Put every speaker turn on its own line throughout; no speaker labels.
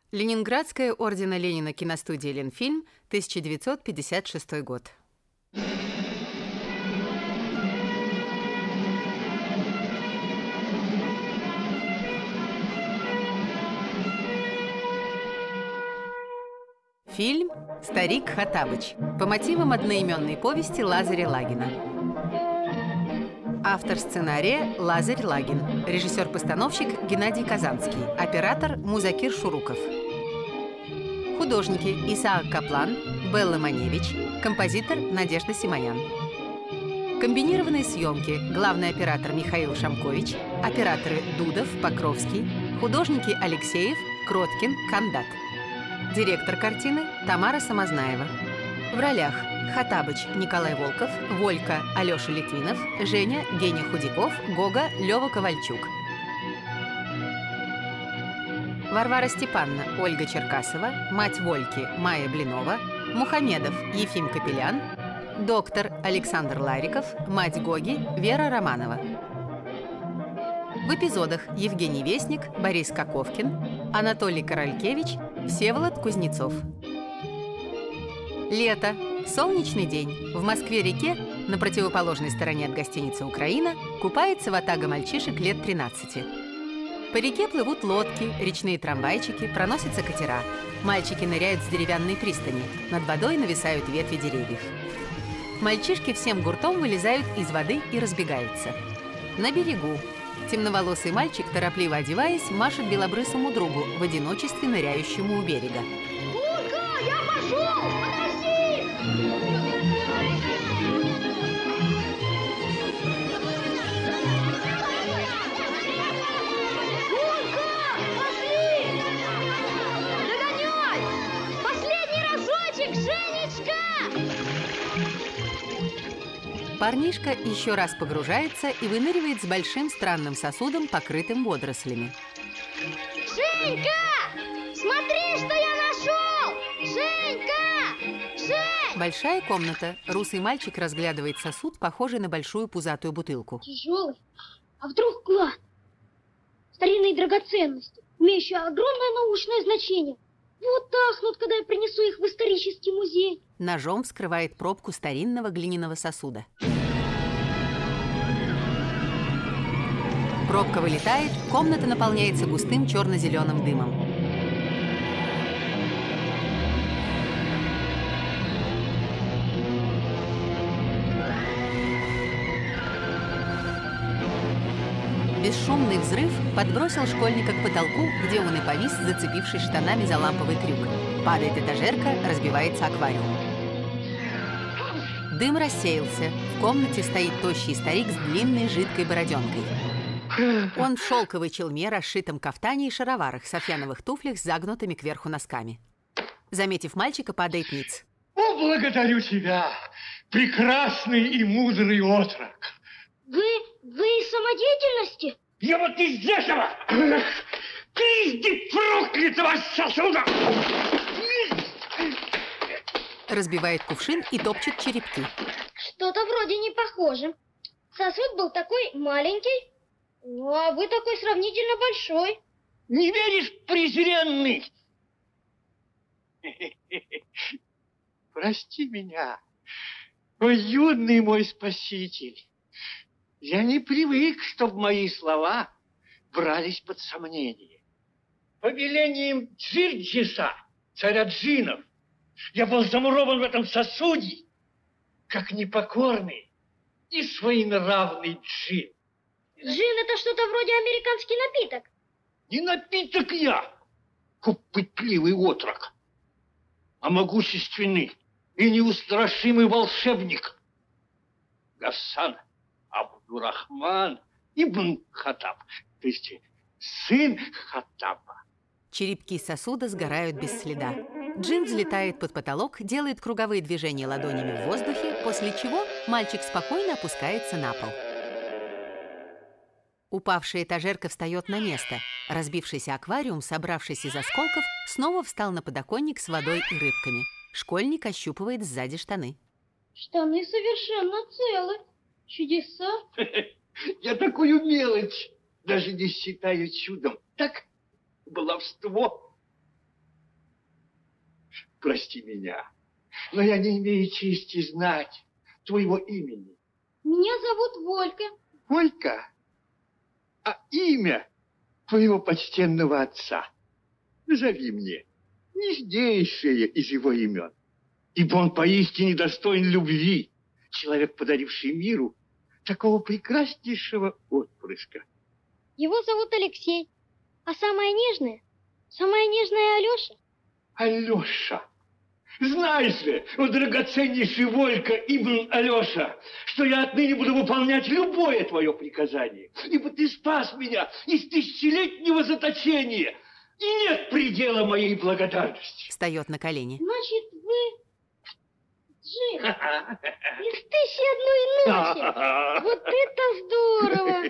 Ленинградская ордена Ленина киностудия «Ленфильм», 1956 год. Фильм «Старик Хоттабыч» по мотивам одноименной повести Лазаря Лагина. Автор сценария Лазарь Лагин, режиссер-постановщик Геннадий Казанский, оператор Музакир Шуруков. Художники Исаак Каплан, Белла Маневич, композитор Надежда Симонян. Комбинированные съемки. Главный оператор Михаил Шамкович, операторы Дудов, Покровский, художники Алексеев, Кроткин, Кандат. Директор картины Тамара Самознаева. В ролях Хоттабыч Николай Волков, Волька Алёша Литвинов, Женя Геня Худяков, Гога Лёва Ковальчук. Варвара Степановна Ольга Черкасова, мать Вольки Майя Блинова, Мухамедов Ефим Капелян, доктор Александр Лариков, мать Гоги Вера Романова. В эпизодах Евгений Вестник, Борис Коковкин, Анатолий Королькевич, Всеволод Кузнецов. Лето. Солнечный день. В Москве-реке, на противоположной стороне от гостиницы «Украина», купается ватага мальчишек лет 13. По реке плывут лодки, речные трамвайчики, проносятся катера. Мальчики ныряют с деревянной пристани. Над водой нависают ветви деревьев. Мальчишки всем гуртом вылезают из воды и разбегаются. На берегу. Темноволосый мальчик, торопливо одеваясь, машет белобрысому другу, в одиночестве ныряющему у берега.
Утка, я пошел! Подожди! Утка, пошли! Догоняй! Последний разочек, Женечка!
Парнишка еще раз погружается и выныривает с большим странным сосудом, покрытым водорослями.
Женька! Смотри, что я нашел! Женька! Жень!
Большая комната. Русый мальчик разглядывает сосуд, похожий на большую пузатую бутылку.
Тяжелый. А вдруг клад? Старинные драгоценности, имеющие огромное научное значение. Вот ахнут, когда я принесу их в исторический музей.
Ножом вскрывает пробку старинного глиняного сосуда. Пробка вылетает, комната наполняется густым черно-зеленым дымом. Бесшумный взрыв подбросил школьника к потолку, где он и повис, зацепившись штанами за ламповый крюк. Падает этажерка, разбивается аквариум. Дым рассеялся. В комнате стоит тощий старик с длинной жидкой бороденкой. Он в шелковой челме, расшитом кафтане и шароварах, софьяновых туфлях с загнутыми кверху носками. Заметив мальчика, падает ниц.
О, благодарю тебя, прекрасный и мудрый отрок.
Вы из самодеятельности?
Я вот из этого! Пизди проклятого сосуда!
Разбивает кувшин и топчет черепки.
Что-то вроде не похоже. Сосуд был такой маленький, ну а вы такой сравнительно большой.
Не веришь, презренный? Прости меня, о юный мой спаситель. Я не привык, чтобы мои слова брались под сомнение. Повелением Джирджиса, царя джиннов, я был замурован в этом сосуде, как непокорный и своенравный джин.
Джин — это что-то вроде американский напиток.
Не напиток я, пытливый отрок, а могущественный и неустрашимый волшебник. Гасан Абдурахман ибн Хоттаб, то есть сын Хоттаба.
Черепки сосуда сгорают без следа. Джин взлетает под потолок, делает круговые движения ладонями в воздухе, после чего мальчик спокойно опускается на пол. Упавшая этажерка встает на место. Разбившийся аквариум, собравшись из осколков, снова встал на подоконник с водой и рыбками. Школьник ощупывает сзади штаны.
Штаны совершенно целы. Чудеса.
Я такую мелочь даже не считаю чудом. Так, баловство. Прости меня, но я не имею чести знать твоего имени.
Меня зовут Волька.
Волька? А имя твоего почтенного отца назови мне нежнейшее из его имен, ибо он поистине достоин любви, человек, подаривший миру такого прекраснейшего отпрыска.
Его зовут Алексей. А самая нежная Алеша.
Алеша. Знаешь же, о драгоценнейший Волька Ибн Алеша, что я отныне буду выполнять любое твое приказание, ибо ты спас меня из тысячелетнего заточения, и нет предела моей благодарности.
Встает на колени.
Значит, вы Джин из 1001 ночи. Вот это здорово.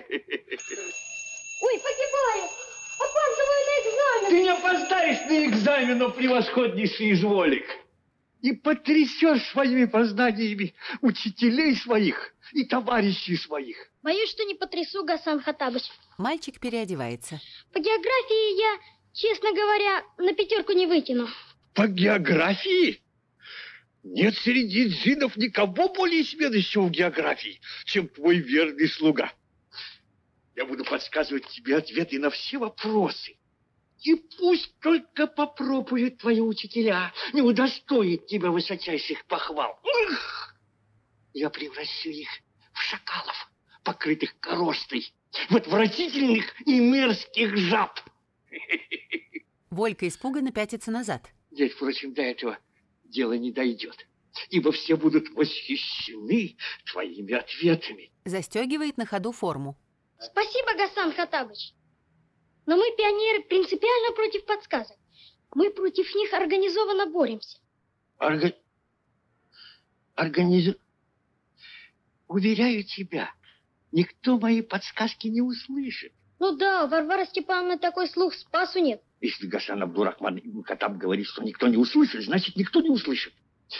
Ой, погибаю. Опаздываю на экзамен.
Ты не опоздаешь на экзамен, о превосходнейший из Волик. И потрясешь своими познаниями учителей своих и товарищей своих.
Боюсь, что не потрясу, Гасан Хаттабыч.
Мальчик переодевается.
По географии я, честно говоря, на 5 не вытяну.
По географии? Нет среди джинов никого более сведущего в географии, чем твой верный слуга. Я буду подсказывать тебе ответы на все вопросы. И пусть только попробуют твои учителя, не удостоит тебя высочайших похвал. Я превращу их в шакалов, покрытых коростой, в отвратительных и мерзких жаб.
Волька испуганно пятится назад.
Здесь, впрочем, до этого дело не дойдет, ибо все будут восхищены твоими ответами.
Застегивает на ходу форму.
Спасибо, Гасан Хаттабыч. Но мы, пионеры, принципиально против подсказок. Мы против них организованно боремся.
Уверяю тебя, никто мои подсказки не услышит.
Ну да, у Варвары Степановны такой слух, спасу нет.
Если Гасан Абдурахман Ибн Хаттаб говорит, что никто не услышит, значит, никто не услышит.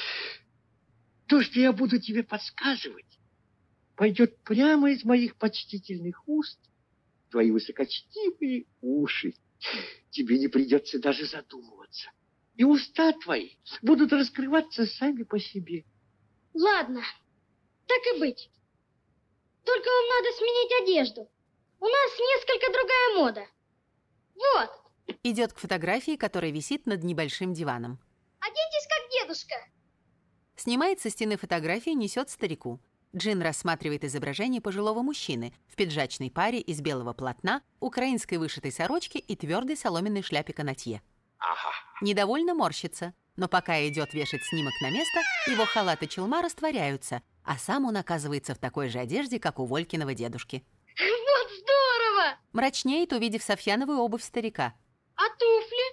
То, что я буду тебе подсказывать, пойдет прямо из моих почтительных уст в твои высокочтимые уши. Тебе не придется даже задумываться. И уста твои будут раскрываться сами по себе.
Ладно, так и быть. Только вам надо сменить одежду. У нас несколько другая мода. Вот.
Идет к фотографии, которая висит над небольшим диваном.
Оденьтесь как дедушка.
Снимает со стены фотографию, несет старику. Джин рассматривает изображение пожилого мужчины в пиджачной паре из белого полотна, украинской вышитой сорочки и твердой соломенной шляпе канатье.
Ага.
Недовольно морщится, но пока идет вешать снимок на место, его халат и челма растворяются, а сам он оказывается в такой же одежде, как у Волькиного дедушки.
Вот здорово!
Мрачнеет, увидев софьяновую обувь старика.
А туфли?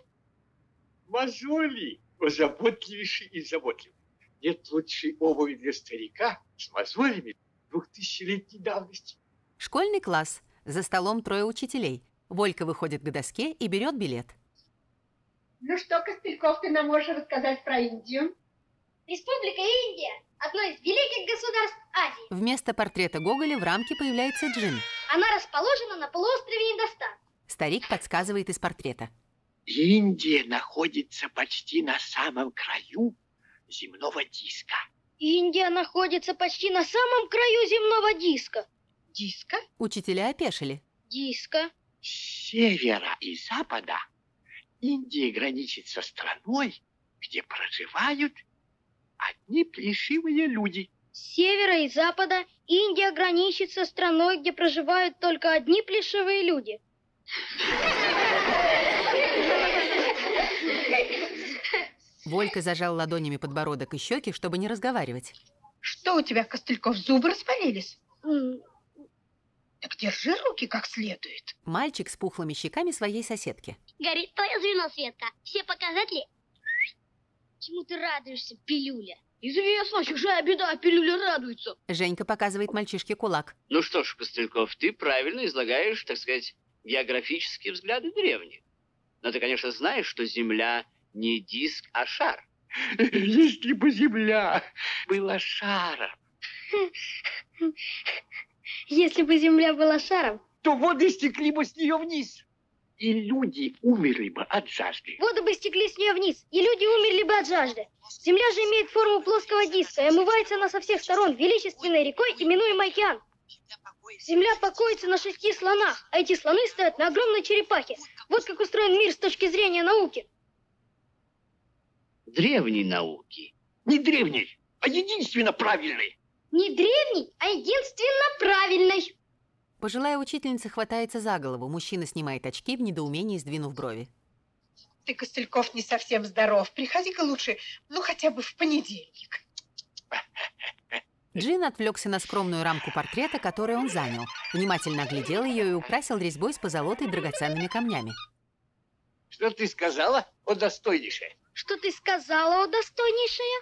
Мозоли, заботливейший и заботливый. Нет лучшей обуви для старика с мозолями 2000-летней давности.
Школьный класс. За столом 3 учителей. Волька выходит к доске и берет билет.
Ну что, Костыльков, ты нам можешь рассказать про Индию?
Республика Индия – одно из великих государств Азии.
Вместо портрета Гоголя в рамке появляется Джин.
Она расположена на полуострове Индостан.
Старик подсказывает из портрета.
Индия находится почти на самом краю земного диска.
Индия находится почти на самом краю земного диска.
Диска?
Учителя опешили.
Диска?
С севера и запада Индия граничит со страной, где проживают одни плешивые люди.
С севера и запада Индия граничит со страной, где проживают только одни плешивые люди.
Волька зажал ладонями подбородок и щеки, чтобы не разговаривать.
Что у тебя, Костыльков, зубы распалились? Так держи руки как следует.
Мальчик с пухлыми щеками своей соседки.
Горит твое звено, Светка. Все показатели? Чему ты радуешься, пилюля?
Известно, чужая беда, а пилюля радуется.
Женька показывает мальчишке кулак.
Ну что ж, Костыльков, ты правильно излагаешь, так сказать, географические взгляды древних. Но ты, конечно, знаешь, что Земля не диск, а шар.
Если бы Земля была шаром,
Если бы Земля была шаром,
то воды стекли бы с нее вниз. и люди умерли бы от жажды.
Воды бы стекли с нее вниз, и люди умерли бы от жажды. Земля же имеет форму плоского диска, и омывается она со всех сторон величественной рекой, именуемой океан. Земля покоится на 6 слонах, а эти слоны стоят на огромной черепахе. Вот как устроен мир с точки зрения науки.
Древней науки.
Не древний, а единственно правильный.
Не древний, а единственно правильный.
Пожилая учительница хватается за голову. Мужчина снимает очки, в недоумении сдвинув брови.
Ты, Костыльков, не совсем здоров. Приходи-ка лучше, ну, хотя бы в понедельник.
Джин отвлекся на скромную рамку портрета, который он занял. Внимательно оглядел ее и украсил резьбой с позолотой драгоценными камнями.
Что ты сказала, о достойнейшая?
Что ты сказала, о достойнейшая?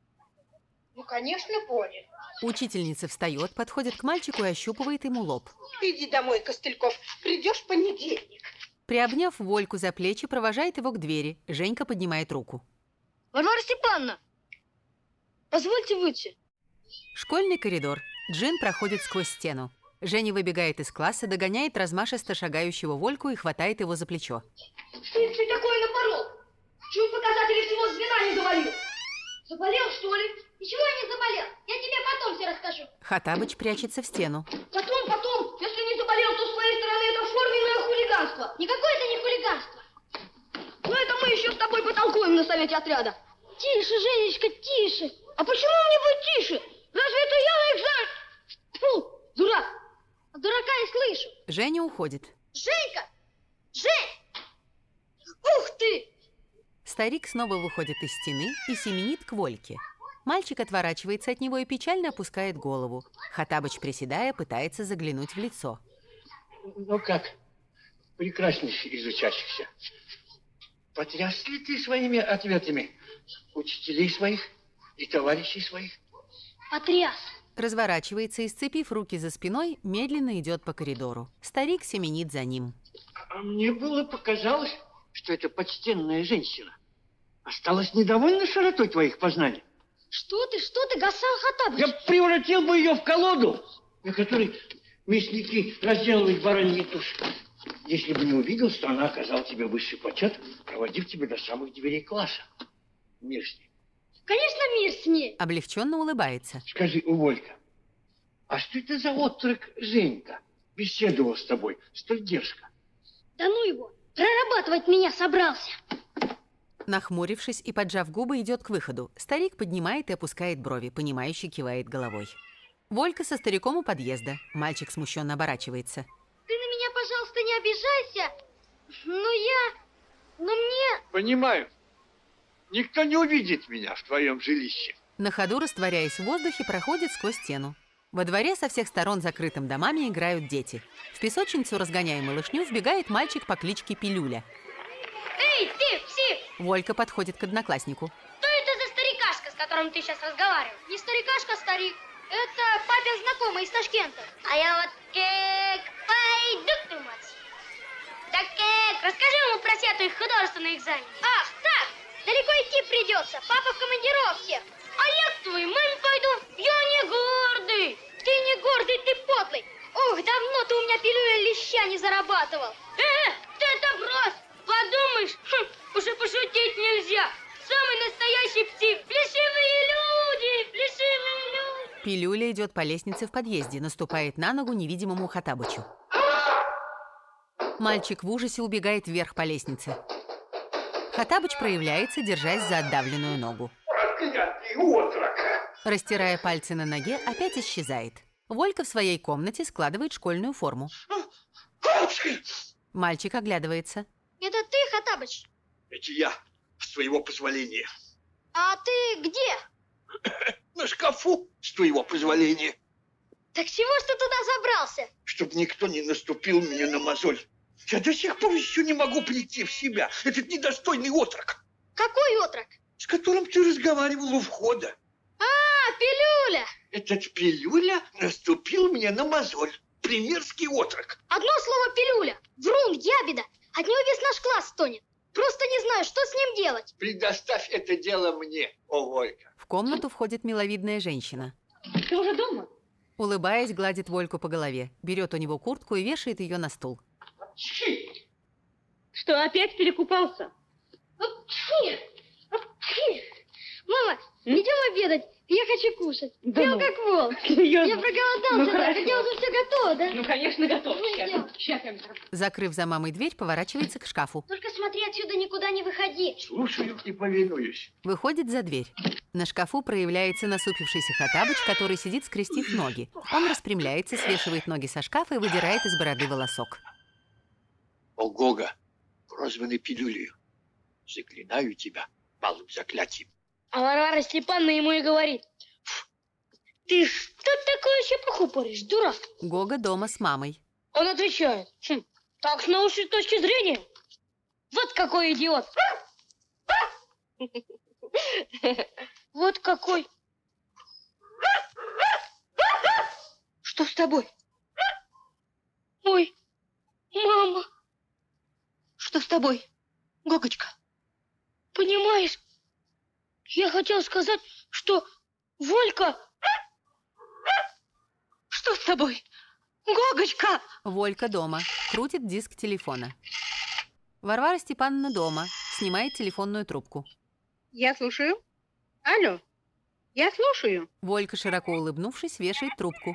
Ну, конечно, понял.
Учительница встает, подходит к мальчику и ощупывает ему лоб.
Иди домой, Костыльков, придешь в понедельник.
Приобняв Вольку за плечи, провожает его к двери. Женька поднимает руку.
Варвара Степановна, позвольте выйти.
Школьный коридор. Джин проходит сквозь стену. Женя выбегает из класса, догоняет размашисто шагающего Вольку и хватает его за плечо.
Что ты такое напорол? Чего показатели всего звена не завалил? Заболел, что ли? Ничего я не заболел. Я тебе потом все расскажу.
Хаттабыч прячется в стену.
Потом. Если не заболел, то с твоей стороны это форменное хулиганство. Никакое это не хулиганство. Но это мы еще с тобой потолкуем на совете отряда. Тише, Женечка, тише. А почему мне быть тише? Разве это я на экзамен? Фу, дурак. От дурака я слышу.
Женя уходит.
Женька! Жень! Ух ты!
Старик снова выходит из стены и семенит к Вольке. Мальчик отворачивается от него и печально опускает голову. Хаттабыч, приседая, пытается заглянуть в лицо.
Ну как, прекраснейший из учащихся. Потряс ли ты своими ответами учителей своих и товарищей своих?
Потряс.
Разворачивается и, сцепив руки за спиной, медленно идет по коридору. Старик семенит за ним.
А мне было показалось, что эта почтенная женщина осталась недовольна широтой твоих познаний.
Что ты, Гасан Хаттабыч?
Я превратил бы ее в колоду, на которой мясники разделывают бараньи туши. Если бы не увидел, что она оказала тебе высший почет, проводив тебя до самых дверей класса. Мир с ней.
Конечно, мир с ней.
Облегченно улыбается.
Скажи, Волька, а что это за отрок Женька беседовал с тобой столь дерзко?
Да ну его, прорабатывать меня собрался.
Нахмурившись и поджав губы, идет к выходу. Старик поднимает и опускает брови, понимающе кивает головой. Волька со стариком у подъезда. Мальчик смущенно оборачивается.
Ты на меня, пожалуйста, не обижайся. Но мне...
Понимаю. Никто не увидит меня в твоем жилище.
На ходу, растворяясь в воздухе, проходит сквозь стену. Во дворе со всех сторон закрытым домами играют дети. В песочницу, разгоняя малышню, вбегает мальчик по кличке Пилюля.
Эй, ты, псих!
Волька подходит к однокласснику.
Что это за старикашка, с которым ты сейчас разговаривал? Не старикашка, старик. Это папин знакомый из Ташкента. А я вот пойду к твою мать. Так расскажи ему про сету их художественный экзамен. Ах, так! Далеко идти придется. Папа в командировке. А я к твоей маме пойду. Я не гордый. Ты не гордый, ты подлый. Ох, давно ты у меня пилюля леща не зарабатывал. Ты это брось. Подумаешь, уже пошутить нельзя. Самый настоящий псих. Плешивые люди.
Пилюля идет по лестнице в подъезде, наступает на ногу невидимому Хаттабычу. Мальчик в ужасе убегает вверх по лестнице. Хаттабыч проявляется, держась за отдавленную ногу.
Проклятый отрок!
Растирая пальцы на ноге, опять исчезает. Волька в своей комнате складывает школьную форму. Мальчик оглядывается.
Это ты, Хаттабыч?
Это я, с твоего позволения.
А ты где?
На шкафу, с твоего позволения.
Так чего ж ты туда забрался?
Чтобы никто не наступил мне на мозоль. Я до сих пор еще не могу прийти в себя. Этот недостойный отрок.
Какой отрок?
С которым ты разговаривал у входа.
А, Пилюля!
Этот Пилюля наступил мне на мозоль. Примерский отрок.
Одно слово Пилюля. Врун, ябеда. От него весь наш класс стонет. Просто не знаю, что с ним делать.
Предоставь это дело мне, о Волька.
В комнату входит миловидная женщина.
Ты уже дома?
Улыбаясь, гладит Вольку по голове. Берет у него куртку и вешает ее на стул.
Что, опять перекупался?
Мама, идем обедать. Я хочу кушать.
Да
Прям
ну.
как волк.
Серьезно?
Я проголодался.
Ну,
Да.
хорошо.
Хотя уже все готово, да?
Ну, конечно, готов.
Ну, идем.
Сейчас я готов.
Закрыв за мамой дверь, поворачивается к шкафу.
Только смотри, отсюда никуда не выходи.
Слушаю и повинуюсь.
Выходит за дверь. На шкафу проявляется насупившийся Хоттабыч, который сидит, скрестив ноги. Он распрямляется, свешивает ноги со шкафа и выдирает из бороды волосок.
О, Гога, прозванный пилюлею, заклинаю тебя малым заклятием.
А Варвара Степановна ему и говорит: ты что такое чепуху поришь, дурак?
Гога дома с мамой.
Он отвечает: так с научной точки зрения. Вот какой идиот. Вот какой. Что с тобой? Ой, мама.
Что с тобой, Гогочка?
Понимаешь, я хотел сказать, что Волька...
Что с тобой, Гогочка?
Волька дома. Крутит диск телефона. Варвара Степановна дома. Снимает телефонную трубку.
Я слушаю. Алло, я слушаю.
Волька, широко улыбнувшись, вешает трубку.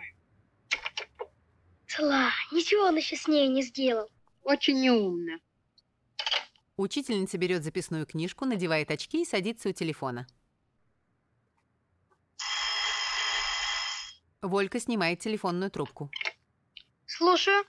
Цела, ничего он еще с ней не сделал.
Очень неумно.
Учительница берет записную книжку, надевает очки и садится у телефона. Волька снимает телефонную трубку.
Слушаю.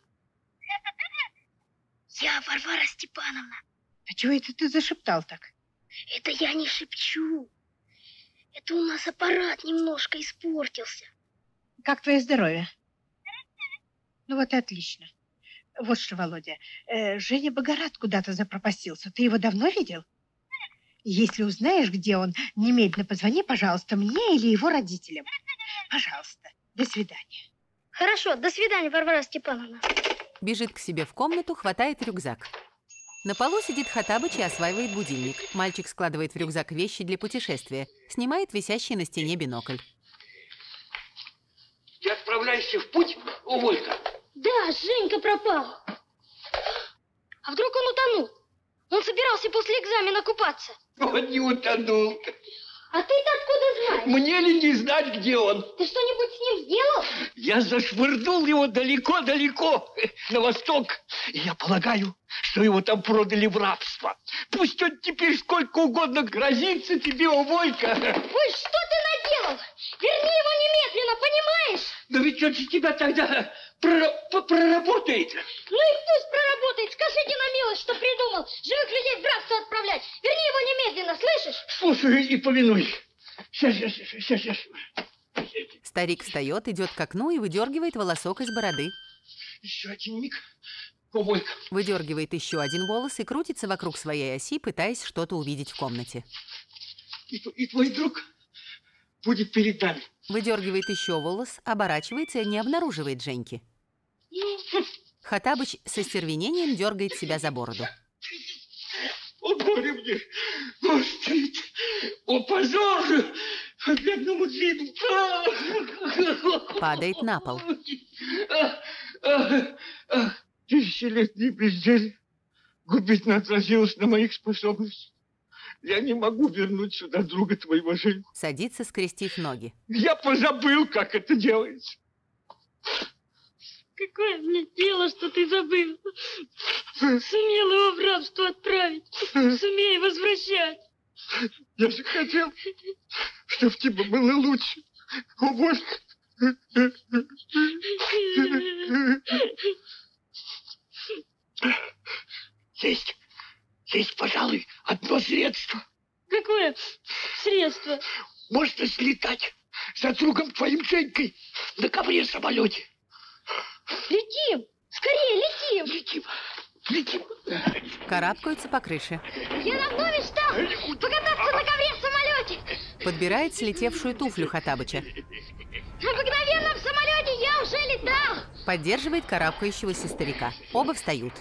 Я Варвара Степановна.
А чего это ты зашептал так?
Это я не шепчу. Это у нас аппарат немножко испортился.
Как твое здоровье? Ну вот и отлично. Вот что, Володя, Женя Богорат куда-то запропастился. Ты его давно видел? Если узнаешь, где он, немедленно позвони, пожалуйста, мне или его родителям. Пожалуйста. До свидания.
Хорошо, до свидания, Варвара Степановна.
Бежит к себе в комнату, хватает рюкзак. На полу сидит Хоттабыч и осваивает будильник. Мальчик складывает в рюкзак вещи для путешествия. Снимает висящий на стене бинокль.
Ты отправляешься в путь, о, Волька?
Да, Женька пропал. А вдруг он утонул? Он собирался после экзамена купаться.
Он не утонул.
А ты-то откуда знаешь?
Мне ли не знать, где он?
Ты что-нибудь с ним сделал?
Я зашвырнул его далеко-далеко на восток. И я полагаю, что его там продали в рабство. Пусть он теперь сколько угодно грозится тебе, о, Волька.
Ой, что ты наделал? Верни его немедленно, понимаешь?
Но ведь он же тебя тогда проработает.
Ну и пусть проработает. Скажите на милость, что придумал. Живых людей в рабство отправлять. Верни его немедленно, слышишь?
Слушаю и повинуюсь. Сейчас.
Старик встает, идет к окну и выдергивает волосок из бороды.
Еще один миг. О, Волька.
Выдергивает еще один волос и крутится вокруг своей оси, пытаясь что-то увидеть в комнате.
И твой друг будет перед нами.
Выдергивает еще волос, оборачивается и не обнаруживает Женьки. Хоттабыч со стервенением дергает себя за бороду.
О, горе мне! О, стыд! О, позор! Бедному виду!
Падает на пол.
1000-летнее безделье губительно отразилось на моих способностях. Я не могу вернуть сюда друга твоего, Женьку.
Садится, скрестив ноги.
Я позабыл, как это делается.
Какое мне дело, что ты забыл? Сумел его в рабство отправить. Сумей возвращать.
Я же хотел, чтобы тебе было лучше. О, Волька. Есть, пожалуй, одно средство.
Какое средство?
Можно слетать за другом твоим Женькой на ковре-самолете.
Летим! Скорее, летим!
Летим.
Карабкаются по крыше.
Я давно мечтал покататься на ковре-самолете.
Подбирает слетевшую туфлю Хоттабыча.
На обыкновенном самолете я уже летал.
Поддерживает карабкающегося старика. Оба встают.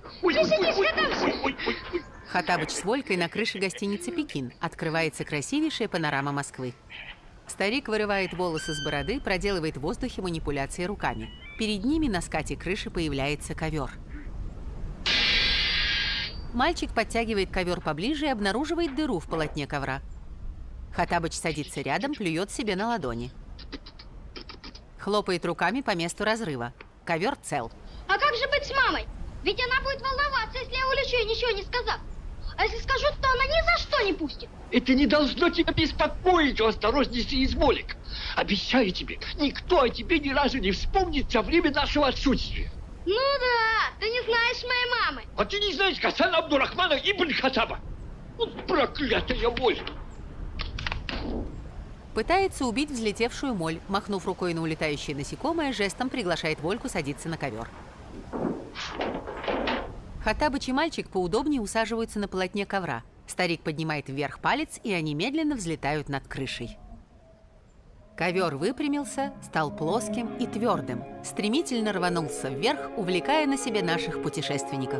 Хоттабыч с Волькой на крыше гостиницы «Пекин». Открывается красивейшая панорама Москвы. Старик вырывает волосы с бороды, проделывает в воздухе манипуляции руками. Перед ними на скате крыши появляется ковер. Мальчик подтягивает ковер поближе и обнаруживает дыру в полотне ковра. Хаттабыч садится рядом, плюет себе на ладони. Хлопает руками по месту разрыва. Ковер цел.
А как же быть с мамой? Ведь она будет волноваться, если я улечу, ничего не сказав. А если скажу, то она ни за что не пустит.
Это не должно тебя беспокоить, о осторожности изволик. Обещаю тебе, никто о тебе ни разу не вспомнит за время нашего отсутствия.
Ну да, ты не знаешь моей мамы.
А ты не знаешь Гасан Абдурахмана ибн Хаттаба? Вот проклятая моль.
Пытается убить взлетевшую моль. Махнув рукой на улетающее насекомое, жестом приглашает Вольку садиться на ковер. Хаттабыч и мальчик поудобнее усаживаются на полотне ковра. Старик поднимает вверх палец, и они медленно взлетают над крышей. Ковер выпрямился, стал плоским и твердым, стремительно рванулся вверх, увлекая на себе наших путешественников.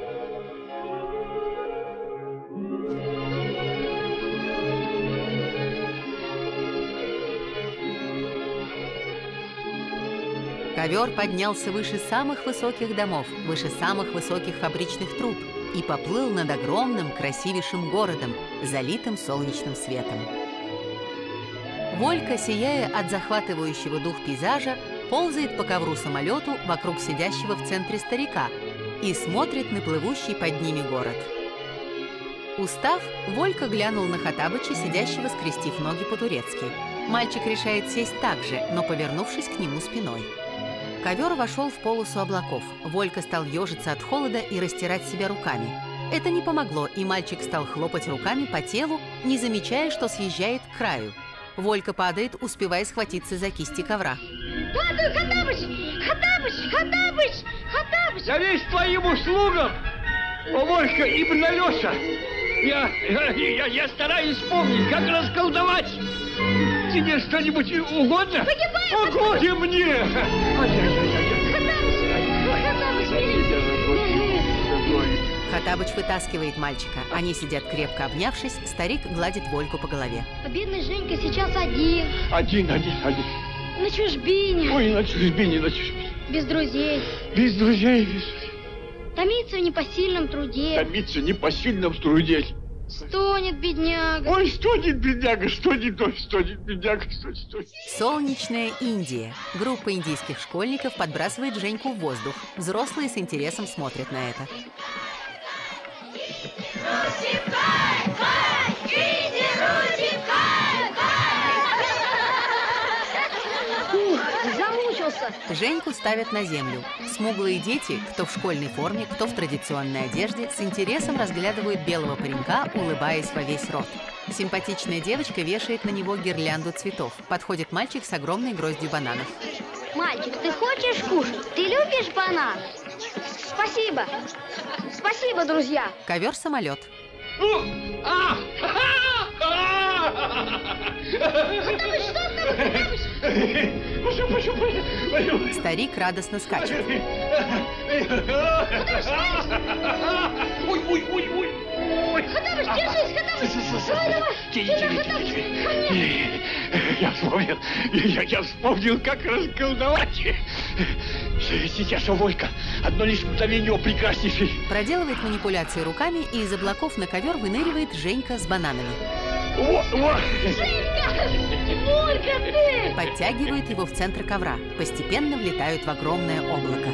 Ковер поднялся выше самых высоких домов, выше самых высоких фабричных труб и поплыл над огромным, красивейшим городом, залитым солнечным светом. Волька, сияя от захватывающего дух пейзажа, ползает по ковру-самолету вокруг сидящего в центре старика и смотрит на плывущий под ними город. Устав, Волька глянул на Хаттабыча, сидящего, скрестив ноги по-турецки. Мальчик решает сесть так же, но повернувшись к нему спиной. Ковер вошел в полосу облаков. Волька стал ежиться от холода и растирать себя руками. Это не помогло, и мальчик стал хлопать руками по телу, не замечая, что съезжает к краю. Волька падает, успевая схватиться за кисти ковра.
Падаю, Хаттабыч! Хаттабыч! Хаттабыч! Хаттабыч!
Я весь твоим услугам, о Волька ибн Алеша. Я стараюсь вспомнить, как расколдовать. Тебе что-нибудь угодно?
Погибаю!
Угодно мне!
Хаттабыч вытаскивает мальчика. Они сидят крепко обнявшись, старик гладит Вольку по голове.
А бедный Женька сейчас один.
Один.
На чужбине.
Ой, на чужбине.
Без друзей.
Без друзей.
Томится в непосильном труде.
Томится в непосильном труде.
Стонет бедняга.
Ой, стонет бедняга, стонет бедняга.
Солнечная Индия. Группа индийских школьников подбрасывает Женьку в воздух. Взрослые с интересом смотрят на это.
Замучился.
Женьку ставят на землю. Смуглые дети, кто в школьной форме, кто в традиционной одежде, с интересом разглядывают белого паренька, улыбаясь во весь рот. Симпатичная девочка вешает на него гирлянду цветов. Подходит мальчик с огромной гроздью бананов.
Мальчик, ты хочешь кушать? Ты любишь банан? Спасибо. Спасибо, друзья.
Ковер-самолет.
Хаттабыч, что с тобой, Хаттабыч?
Старик радостно скачет.
Ой.
Хаттабыч, держись, Хаттабыч. Давай.
Я вспомнил, как расколдовать. Сейчас, Волька, одно лишь мгновение, о прекраснейший.
Проделывает манипуляции руками, и из облаков на ковер выныривает Женька с бананами.
Женька! Волька, ты!
Подтягивает его в центр ковра. Постепенно влетают в огромное облако.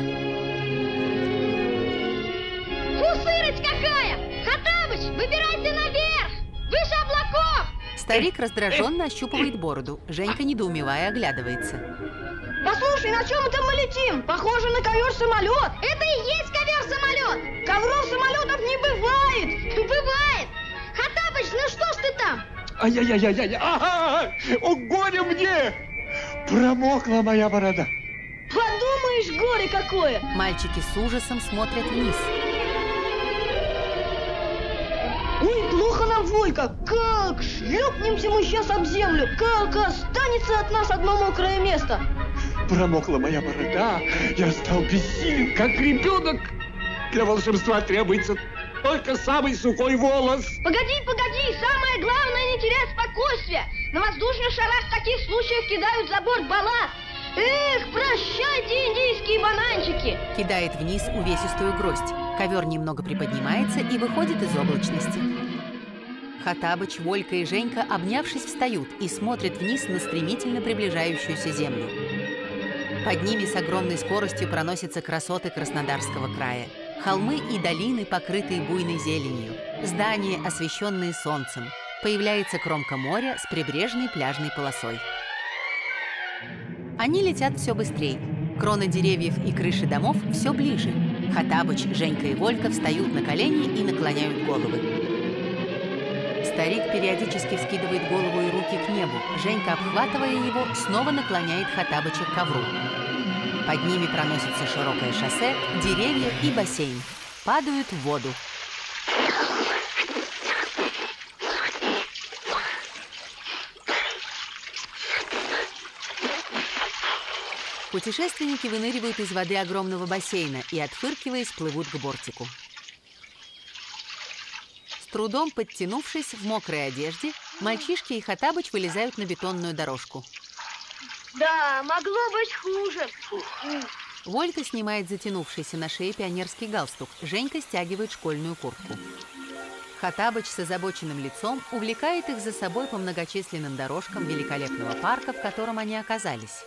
Фу, сырость какая! Хаттабыч, выбирайся наверх! Выше облаков!
Старик раздраженно ощупывает бороду. Женька, недоумевая, оглядывается.
Послушай, на чем это мы летим? Похоже на ковер-самолет. Это и есть ковер-самолет. Ковров-самолетов не бывает. Бывает. Хаттабыч, ну что ж ты там?
Ай-яй-яй-яй-яй! Ага! О, горе мне! Промокла моя борода.
Подумаешь, горе какое!
Мальчики с ужасом смотрят вниз.
Ой, плохо нам, Волька! Как шлепнемся мы сейчас об землю! Как останется от нас одно мокрое место!
Промокла моя борода, я стал бессилен, как ребенок. Для волшебства требуется только самый сухой волос.
Погоди, самое главное не терять спокойствие. На воздушных шарах в таких случаях кидают за борт балласт. Эх, прощайте, индийские бананчики.
Кидает вниз увесистую гроздь. Ковер немного приподнимается и выходит из облачности. Хоттабыч, Волька и Женька, обнявшись, встают и смотрят вниз на стремительно приближающуюся землю. Под ними с огромной скоростью проносятся красоты Краснодарского края. Холмы и долины, покрытые буйной зеленью, здания, освещенные солнцем. Появляется кромка моря с прибрежной пляжной полосой. Они летят все быстрее. Кроны деревьев и крыши домов все ближе. Хоттабыч, Женька и Волька встают на колени и наклоняют головы. Старик периодически вскидывает голову и руки к небу. Женька, обхватывая его, снова наклоняет Хоттабыча к ковру. Под ними проносится широкое шоссе, деревья и бассейн. Падают в воду. Путешественники выныривают из воды огромного бассейна и, отфыркиваясь, плывут к бортику. С трудом подтянувшись в мокрой одежде, мальчишки и Хоттабыч вылезают на бетонную дорожку.
Да, могло быть хуже.
Волька снимает затянувшийся на шее пионерский галстук. Женька стягивает школьную куртку. Хоттабыч с озабоченным лицом увлекает их за собой по многочисленным дорожкам великолепного парка, в котором они оказались.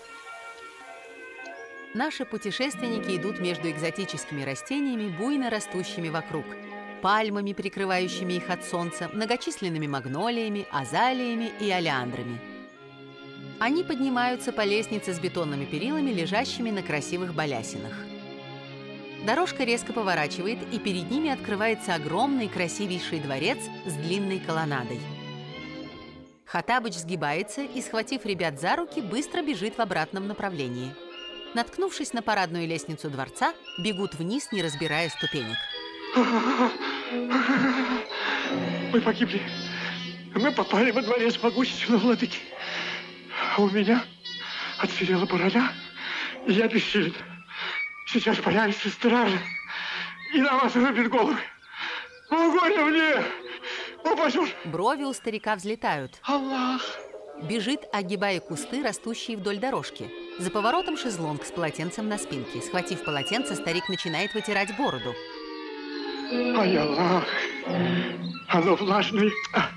Наши путешественники идут между экзотическими растениями, буйно растущими вокруг. Пальмами, прикрывающими их от солнца, многочисленными магнолиями, азалиями и олеандрами. Они поднимаются по лестнице с бетонными перилами, лежащими на красивых балясинах. Дорожка резко поворачивает, и перед ними открывается огромный красивейший дворец с длинной колоннадой. Хоттабыч сгибается и, схватив ребят за руки, быстро бежит в обратном направлении. Наткнувшись на парадную лестницу дворца, бегут вниз, не разбирая ступенек.
Мы погибли. Мы попали во дворец могущественного владыки. А у меня отсырела борода, и я бессилен. Сейчас появится стража, и на вас рубит головы. Горе мне! Упаду!
Брови у старика взлетают.
Аллах!
Бежит, огибая кусты, растущие вдоль дорожки. За поворотом шезлонг с полотенцем на спинке. Схватив полотенце, старик начинает вытирать бороду.
Ай, Аллах! Оно влажное.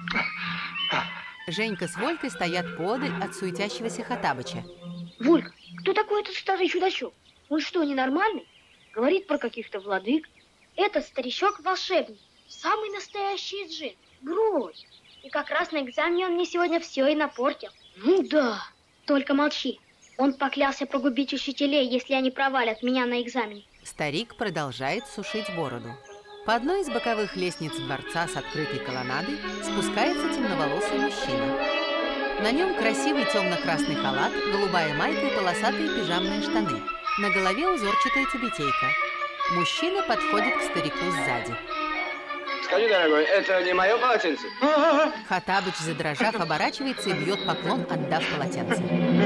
Женька с Волькой стоят подаль от суетящегося Хоттабыча.
Волька, кто такой этот старый чудачок? Он что, ненормальный? Говорит про каких-то владык. Этот старичок-волшебник. Самый настоящий джин. Брось. И как раз на экзамене он мне сегодня все и напортил. Ну да. Только молчи. Он поклялся погубить учителей, если они провалят меня на экзамене.
Старик продолжает сушить бороду. По одной из боковых лестниц дворца с открытой колоннадой спускается темноволосый мужчина. На нем красивый темно-красный халат, голубая майка и полосатые пижамные штаны. На голове узорчатая тюбетейка. Мужчина подходит к старику сзади.
Скажи, дорогой, это не мое полотенце?
Хоттабыч, задрожав, оборачивается и бьет поклон, отдав полотенце.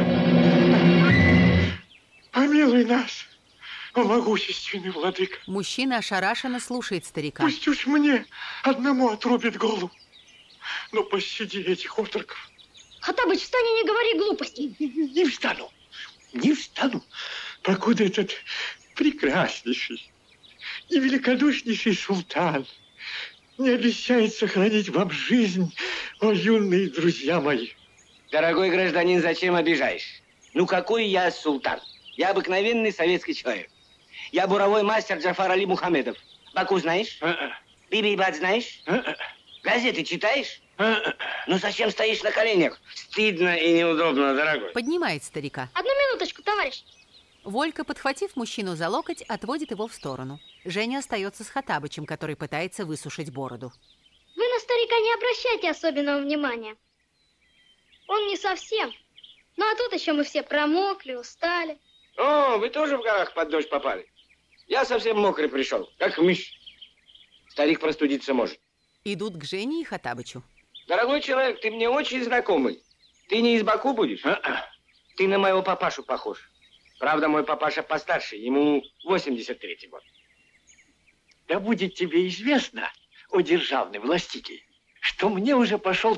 Помилуй нас, о могущественный владыка.
Мужчина ошарашенно слушает старика.
Пусть уж мне одному отрубит голову. Но пощади этих отроков.
Хоттабыч, встань и не говори глупостей.
Не встану. Не встану, покуда этот прекраснейший и великодушнейший султан не обещает сохранить вам жизнь, о юные друзья мои.
Дорогой гражданин, зачем обижаешь? Ну какой я султан? Я обыкновенный советский человек. Я буровой мастер Джафар Али Мухамедов. Баку знаешь? Биби-бат знаешь? Газеты читаешь? Ну зачем стоишь на коленях? Стыдно и неудобно, дорогой.
Поднимает старика.
Одну минуточку, товарищ.
Волька, подхватив мужчину за локоть, отводит его в сторону. Женя остается с Хоттабычем, который пытается высушить бороду.
Вы на старика не обращайте особенного внимания. Он не совсем. Ну а тут еще мы все промокли, устали.
О, вы тоже в горах под дождь попали? Я совсем мокрый пришел, как мышь. Старик простудиться может.
Идут к Жене и Хоттабычу.
Дорогой человек, ты мне очень знакомый. Ты не из Баку будешь? Ты на моего папашу похож. Правда, мой папаша постарше, ему 83-й год.
Да будет тебе известно, о державный властитель, что мне уже пошел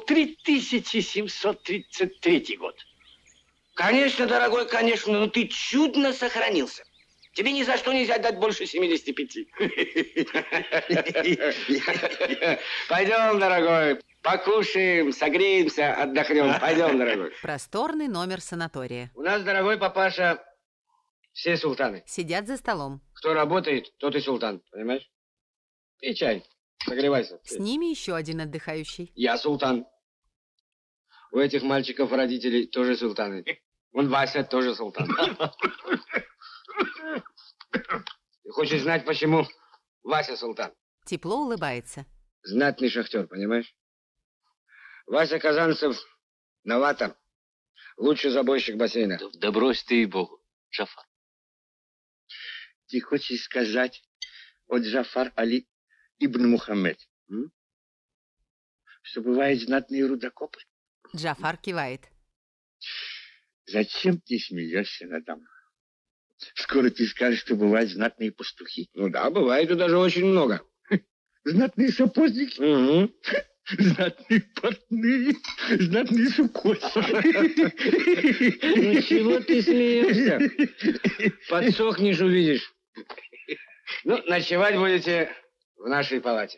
3733 год.
Конечно, дорогой, конечно, но ты чудно сохранился. Тебе ни за что нельзя дать больше 75. Пойдем, дорогой, покушаем, согреемся, отдохнем. Пойдем, дорогой.
Просторный номер санатория.
У нас, дорогой папаша, все султаны.
Сидят за столом.
Кто работает, тот и султан, понимаешь? Пей чай, согревайся.
С ними еще один отдыхающий.
Я султан. У этих мальчиков родители тоже султаны. Вон Вася тоже султан. Ты хочешь знать, почему Вася султан?
Тепло улыбается.
Знатный шахтер, понимаешь? Вася Казанцев новатор. Лучший забойщик бассейна.
Да брось ты и богу, Джафар.
Ты хочешь сказать о Джафар Али ибн Мухаммед? Что бывают знатные рудокопы?
Джафар кивает.
Зачем ты смеешься надо мной? Скоро ты скажешь, что бывают знатные пастухи.
Ну да, бывает и даже очень много.
Знатные сапожники.
Угу.
Знатные портные. Знатные сукосы.
Ну чего ты смеешься? Подсохнешь, увидишь. Ну, ночевать будете в нашей палате.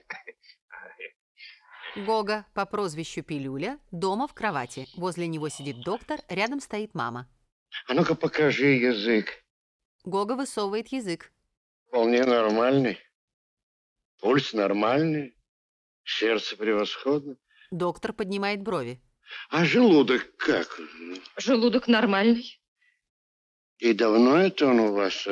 Гога по прозвищу Пилюля дома в кровати. Возле него сидит доктор, рядом стоит мама.
А ну-ка покажи язык.
Гога высовывает язык.
Вполне нормальный. Пульс нормальный. Сердце превосходно.
Доктор поднимает брови.
А желудок как?
Желудок нормальный.
И давно это он у вас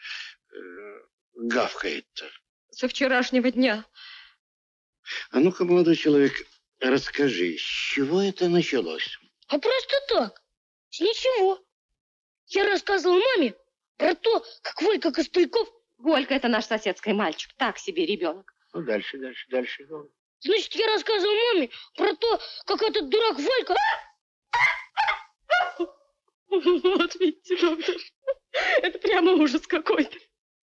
гавкает-то?
Со вчерашнего дня.
А ну-ка, молодой человек, расскажи, с чего это началось?
А просто так. С ничего. Я рассказывал маме про то, как Волька Костыльков...
Волька — это наш соседский мальчик. Так себе ребенок.
Ну, дальше.
Значит, я рассказывал маме про то, как этот дурак Волька...
Вот видите, доктор. Это прямо ужас какой-то.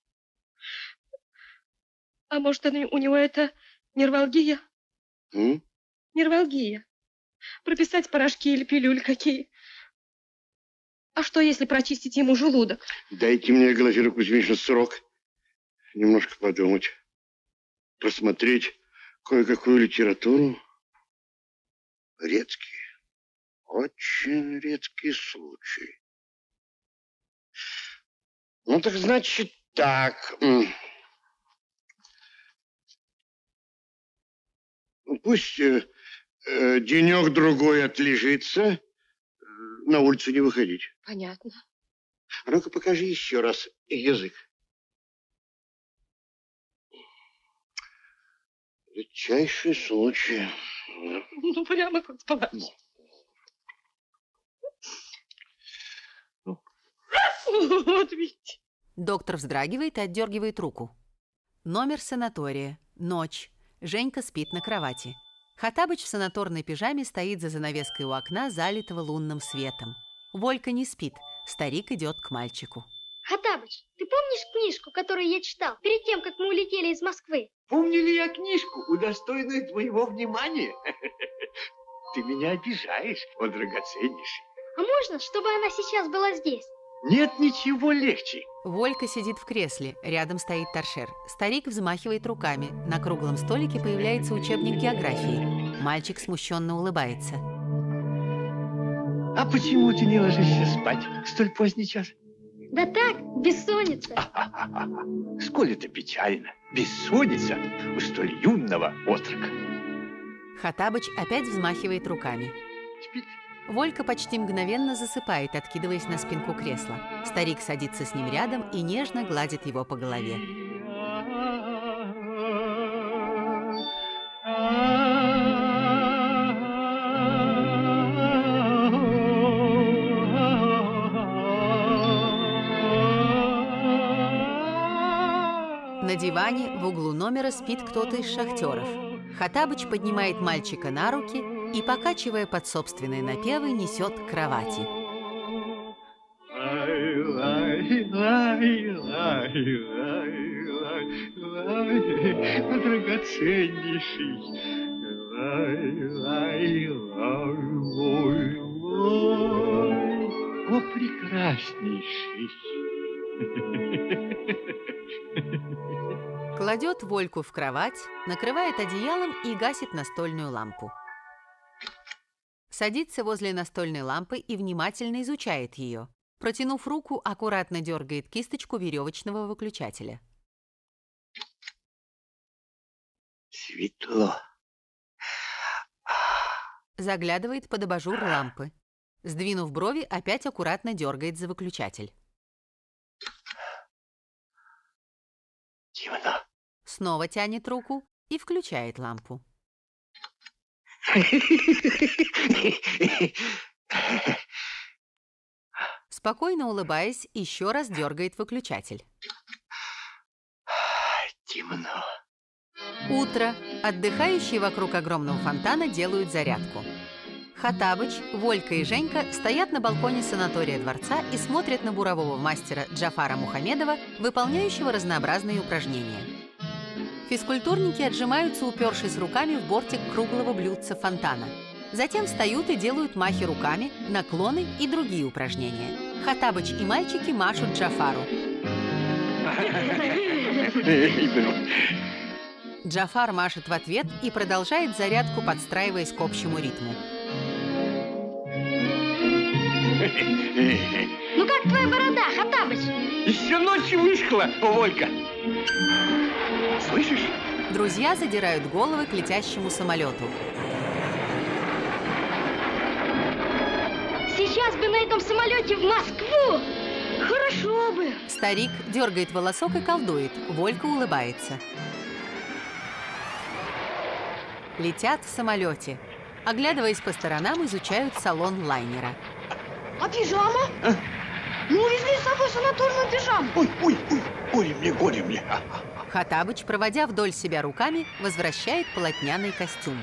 А может, у него это нервалгия? Нервалгия. Прописать порошки или пилюли какие? А что, если прочистить ему желудок?
Дайте мне, Глафира Кузьмична, срок. Немножко подумать. Просмотреть кое-какую литературу. Редкий. Очень редкий случай. Ну, так значит так. Пусть денек-другой отлежится, на улицу не выходить.
Понятно.
А ну-ка покажи еще раз язык. Редчайший случай.
Ну, прямо как палач. Вот видите.
Доктор вздрагивает и отдергивает руку. Номер санатория. Ночь. Женька спит на кровати. Хаттабыч в санаторной пижаме стоит за занавеской у окна, залитого лунным светом. Волька не спит. Старик идет к мальчику.
Хаттабыч, ты помнишь книжку, которую я читал перед тем, как мы улетели из Москвы?
Помню ли я книжку, удостойную твоего внимания? Ты меня обижаешь, о драгоценнейший.
А можно, чтобы она сейчас была здесь?
Нет ничего легче.
Волька сидит в кресле, рядом стоит торшер. Старик взмахивает руками. На круглом столике появляется учебник географии. Мальчик смущенно улыбается.
А почему ты не ложишься спать в столь поздний час?
Да так, бессонница.
Сколь это печально. Бессонница у столь юного отрока.
Хаттабыч опять взмахивает руками.
Спит.
Волька почти мгновенно засыпает, откидываясь на спинку кресла. Старик садится с ним рядом и нежно гладит его по голове. На диване в углу номера спит кто-то из шахтеров. Хаттабыч поднимает мальчика на руки и, покачивая под собственные напевы, несет к кровати.
Драгоценнейший. О, прекраснейший.
Кладет Вольку в кровать, накрывает одеялом и гасит настольную лампу. Садится возле настольной лампы и внимательно изучает ее. Протянув руку, аккуратно дергает кисточку веревочного выключателя.
Светло.
Заглядывает под абажур лампы. Сдвинув брови, опять аккуратно дергает за выключатель.
Темно.
Снова тянет руку и включает лампу. Спокойно улыбаясь, еще раз дергает выключатель.
Темно.
Утро. Отдыхающие вокруг огромного фонтана делают зарядку. Хаттабыч, Волька и Женька стоят на балконе санатория дворца и смотрят на бурового мастера Джафара Мухамедова, выполняющего разнообразные упражнения. Физкультурники отжимаются, упершись руками в бортик круглого блюдца фонтана. Затем встают и делают махи руками, наклоны и другие упражнения. Хаттабыч и мальчики машут Джафару. Джафар машет в ответ и продолжает зарядку, подстраиваясь к общему ритму.
Ну как твоя борода, Хаттабыч?
Еще ночью вышкла, Волька. Слышишь?
Друзья задирают головы к летящему самолету.
Сейчас бы на этом самолете в Москву! Хорошо бы!
Старик дергает волосок и колдует. Волька улыбается. Летят в самолете. Оглядываясь по сторонам, изучают салон лайнера.
А пижама? Мы увезли с собой санаторную пижаму.
Ой, горе мне.
Хаттабыч, проводя вдоль себя руками, возвращает полотняный костюм.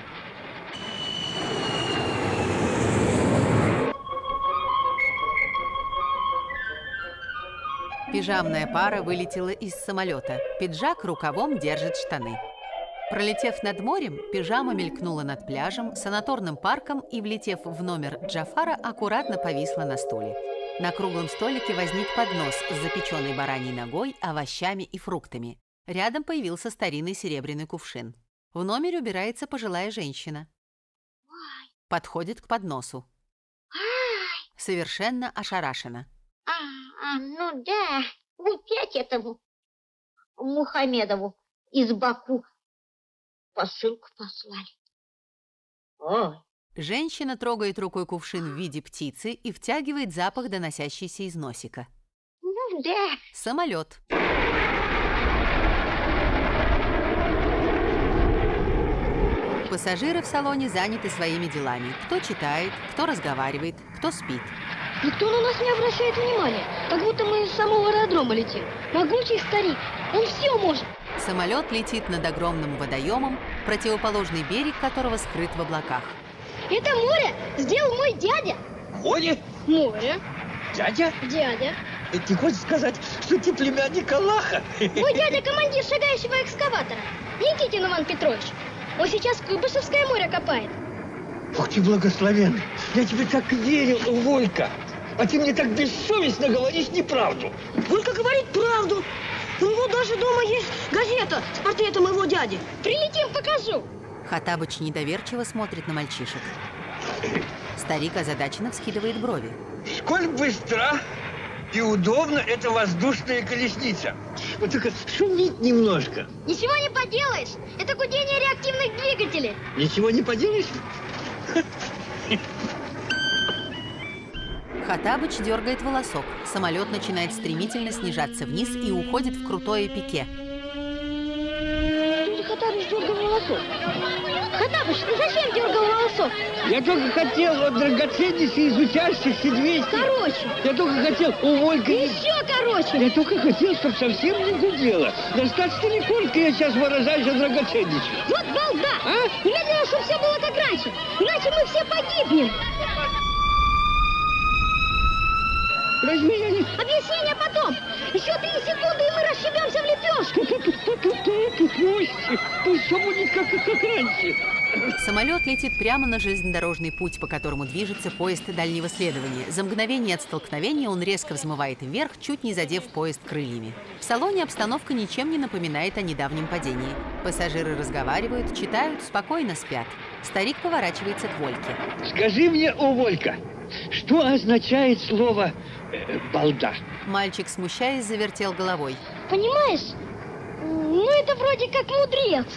Пижамная пара вылетела из самолета. Пиджак рукавом держит штаны. Пролетев над морем, пижама мелькнула над пляжем, санаторным парком и, влетев в номер Джафара, аккуратно повисла на стуле. На круглом столике возник поднос с запеченной бараньей ногой, овощами и фруктами. Рядом появился старинный серебряный кувшин. В номере убирается пожилая женщина. Подходит к подносу. Совершенно ошарашена.
Ну да, опять этому Мухамедову из Баку посылку послали. Ой.
Женщина трогает рукой кувшин в виде птицы и втягивает запах, доносящийся из носика.
Ну да.
Самолет. Пассажиры в салоне заняты своими делами. Кто читает, кто разговаривает, кто спит.
Никто на нас не обращает внимания, как будто мы с самого аэродрома летим. Могучий старик, он все может.
Самолет летит над огромным водоемом, противоположный берег которого скрыт в облаках.
Это море сделал мой дядя.
Море?
Море.
Дядя?
Дядя.
Ты хочешь сказать, что ты племянник Аллаха?
Мой дядя командир шагающего экскаватора. Никитин Иван Петрович. Он сейчас Куйбышевское море копает.
Ох ты благословенный. Я тебе так верил, Волька. А ты мне так бессовестно говоришь неправду.
Волька говорит правду. У него даже дома есть газета с портретом его дяди.
Прилетим, покажу.
Хаттабыч недоверчиво смотрит на мальчишек. Старик озадаченно вскидывает брови.
Сколь быстро и удобно эта воздушная колесница. Вот только шумит немножко.
Ничего не поделаешь. Это гудение реактивных двигателей.
Ничего не поделаешь?
Хаттабыч дергает волосок. Самолет начинает стремительно снижаться вниз и уходит в крутое пике.
Хаттабыч дергал волосок. Хаттабыч, ты зачем дергал волосок?
Я только хотел от драгоценностей изучающихся 200.
Короче.
Я только хотел у Вольки...
Еще короче.
Я только хотел, чтобы совсем не гудело. Достаточно не коротко я сейчас выражаюсь о драгоценностях.
Вот балда!
А?
Немедленно, чтобы все было как раньше. Иначе мы все погибнем.
Разве я не...
Объяснение потом. Еще 3 секунды, и мы расшибемся в лепешку.
Пусть все будет как раньше.
Самолет летит прямо на железнодорожный путь, по которому движется поезд дальнего следования. За мгновение от столкновения он резко взмывает вверх, чуть не задев поезд крыльями. В салоне обстановка ничем не напоминает о недавнем падении. Пассажиры разговаривают, читают, спокойно спят. Старик поворачивается к Вольке.
Скажи мне, о, Волька, что означает слово «балда»?
Мальчик, смущаясь, завертел головой.
Понимаешь, ну это вроде как мудрец.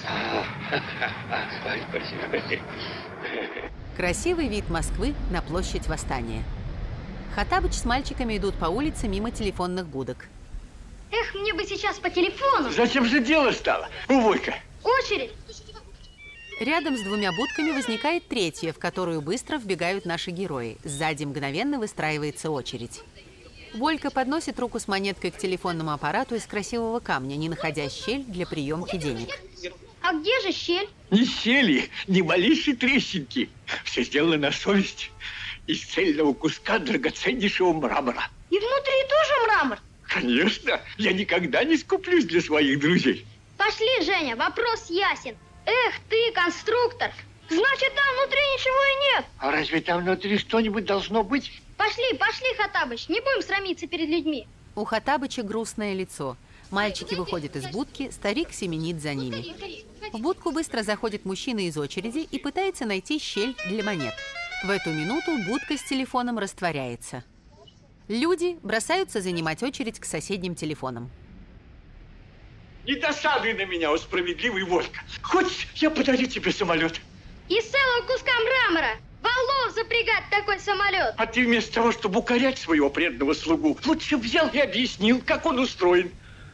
Красивый вид Москвы на площадь Восстания. Хаттабыч с мальчиками идут по улице мимо телефонных будок.
Эх, мне бы сейчас по телефону.
Зачем же дело стало, о, Волька?
Очередь.
Рядом с двумя будками возникает третья, в которую быстро вбегают наши герои. Сзади мгновенно выстраивается очередь. Волька подносит руку с монеткой к телефонному аппарату из красивого камня, не находя щель для приемки денег.
А где же щель?
Ни щели, ни малейшей трещинки. Все сделано на совесть из цельного куска драгоценнейшего мрамора.
И внутри тоже мрамор?
Конечно, я никогда не скуплюсь для своих друзей.
Пошли, Женя, вопрос ясен. Эх, ты конструктор. Значит, там внутри ничего и нет.
А разве там внутри что-нибудь должно быть?
Пошли, пошли, Хаттабыч, не будем срамиться перед людьми.
У Хаттабыча грустное лицо. Мальчики выходят из будки, старик семенит за ними. В будку быстро заходит мужчина из очереди и пытается найти щель для монет. В эту минуту будка с телефоном растворяется. Люди бросаются занимать очередь к соседним телефонам.
Не досадуй на меня, о справедливый Волька. Хочешь, я подарю тебе самолет?
Из целого куска мрамора. Валов запрягать такой самолет.
А ты вместо того, чтобы укорять своего преданного слугу, лучше взял и объяснил, как он устроен.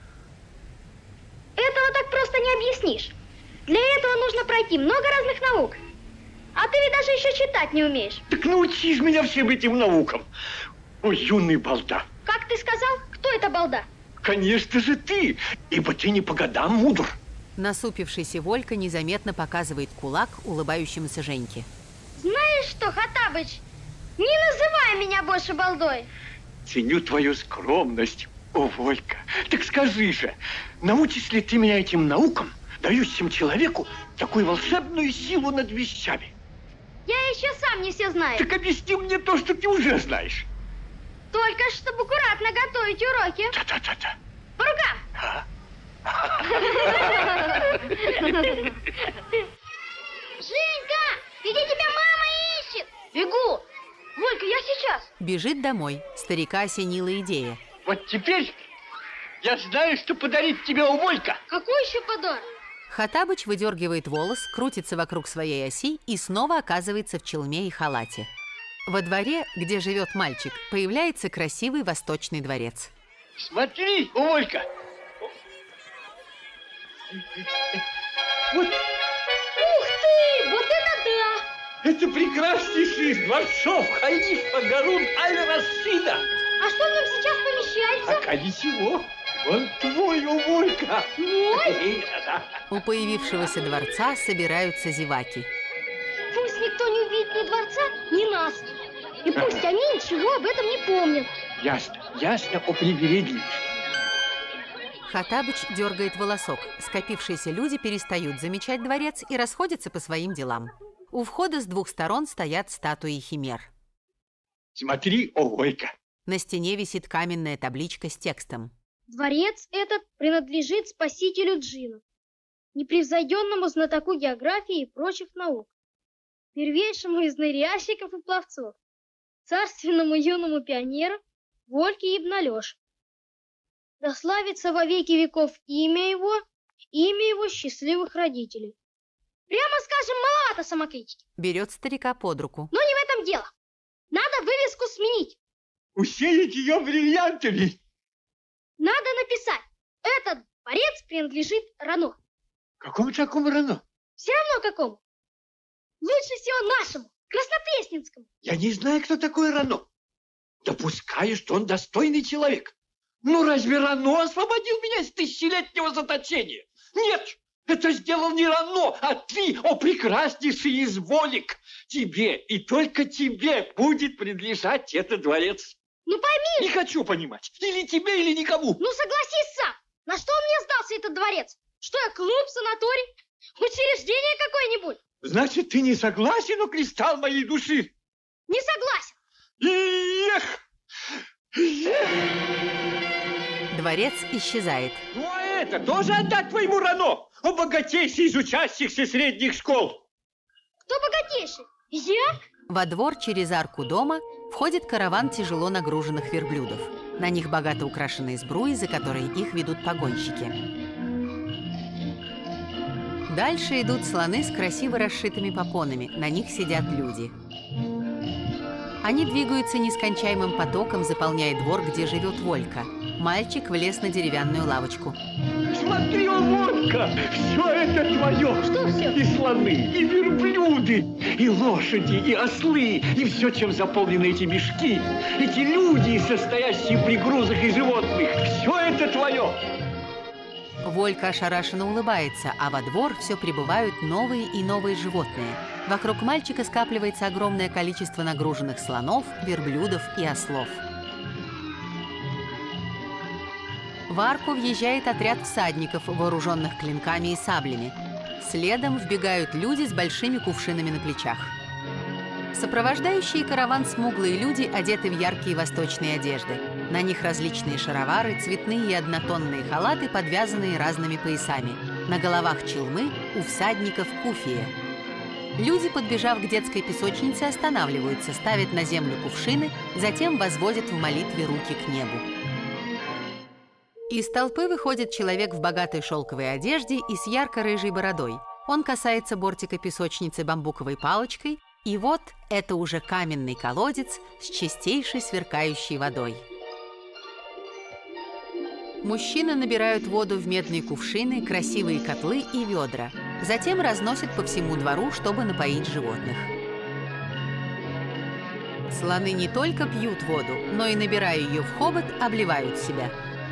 Этого так просто не объяснишь. Для этого нужно пройти много разных наук. А ты ведь даже еще читать не умеешь.
Так научишь меня всем этим наукам. Ой, юный балда.
Как ты сказал? Кто это балда?
Конечно же ты, ибо ты не по годам мудр.
Насупившийся Волька незаметно показывает кулак улыбающемуся Женьке.
Знаешь что, Хаттабыч, не называй меня больше балдой.
Ценю твою скромность, о, Волька. Так скажи же, научишь ли ты меня этим наукам, дающим человеку такую волшебную силу над вещами?
Я еще сам не все знаю.
Так объясни мне то, что ты уже знаешь.
Только чтобы аккуратно готовить уроки.
Да-да-да-да.
По рукам.
А?
Женька, иди, тебя мама ищет. Бегу. Волька, я сейчас.
Бежит домой. Старика осенила идея.
Вот теперь я знаю, что подарить тебе, о, Волька.
Какой еще подарок?
Хаттабыч выдергивает волос, крутится вокруг своей оси и снова оказывается в челме и халате. Во дворе, где живет мальчик, появляется красивый восточный дворец.
Смотри, о, Волька. Вот.
Ух ты, вот это да!
Это прекраснейший из дворцов халифа Гарун аль-Рашида.
А что в нем сейчас помещается?
А ничего. Он твой, о, Волька.
Мой?
У появившегося дворца собираются зеваки.
Пусть никто не увидит ни дворца, ни нас. И пусть они ничего об этом не помнят.
Ясно, ясно, о, привередливый.
Хаттабыч дергает волосок. Скопившиеся люди перестают замечать дворец и расходятся по своим делам. У входа с двух сторон стоят статуи химер.
Смотри, о, Волька.
На стене висит каменная табличка с текстом.
Дворец этот принадлежит спасителю джиннов, непревзойденному знатоку географии и прочих наук, первейшему из ныряльщиков и пловцов, царственному юному пионеру Вольке ибн Алёше. Да славится во веки веков имя его счастливых родителей. Прямо скажем, маловато самокритики.
Берет старика под руку.
Но не в этом дело. Надо вывеску сменить.
Усеять ее бриллиантами.
Надо написать: этот дворец принадлежит Рано.
Какому такому Рано?
Все равно какому. Лучше всего нашему, Краснопресненскому.
Я не знаю, кто такой Рано. Допускаю, что он достойный человек. Ну, разве Рано освободил меня из тысячелетнего заточения? Нет, это сделал не Рано, а ты, о прекраснейший из Волек. Тебе и только тебе будет принадлежать этот дворец.
Ну пойми.
Не хочу понимать. Или тебе, или никому.
Ну согласись сам. На что мне сдался этот дворец? Что я, клуб, санаторий? Учреждение какое-нибудь?
Значит, ты не согласен у кристалл моей души?
Не согласен.
Дворец исчезает.
Ну а это тоже отдать твоему Рано? Он богатейший из учащихся средних школ.
Кто богатейший? Я?
Во двор через арку дома входит караван тяжело нагруженных верблюдов. На них богато украшенные сбруи, за которые их ведут погонщики. Дальше идут слоны с красиво расшитыми попонами. На них сидят люди. Они двигаются нескончаемым потоком, заполняя двор, где живет Волька. Мальчик влез на деревянную лавочку.
Смотри, Волька, все это твое.
Что все?
И слоны, и верблюды, и лошади, и ослы, и все, чем заполнены эти мешки. Эти люди, состоящие при грузах и животных, все это твое.
Волька ошарашенно улыбается, а во двор все прибывают новые и новые животные. Вокруг мальчика скапливается огромное количество нагруженных слонов, верблюдов и ослов. В арку въезжает отряд всадников, вооруженных клинками и саблями. Следом вбегают люди с большими кувшинами на плечах. Сопровождающие караван смуглые люди одеты в яркие восточные одежды. На них различные шаровары, цветные и однотонные халаты, подвязанные разными поясами. На головах челмы, у всадников куфия. Люди, подбежав к детской песочнице, останавливаются, ставят на землю кувшины, затем возводят в молитве руки к небу. Из толпы выходит человек в богатой шелковой одежде и с ярко-рыжей бородой. Он касается бортика песочницы бамбуковой палочкой, и вот это уже каменный колодец с чистейшей сверкающей водой. Мужчины набирают воду в медные кувшины, красивые котлы и ведра. Затем разносят по всему двору, чтобы напоить животных. Слоны не только пьют воду, но и, набирая ее в хобот, обливают себя.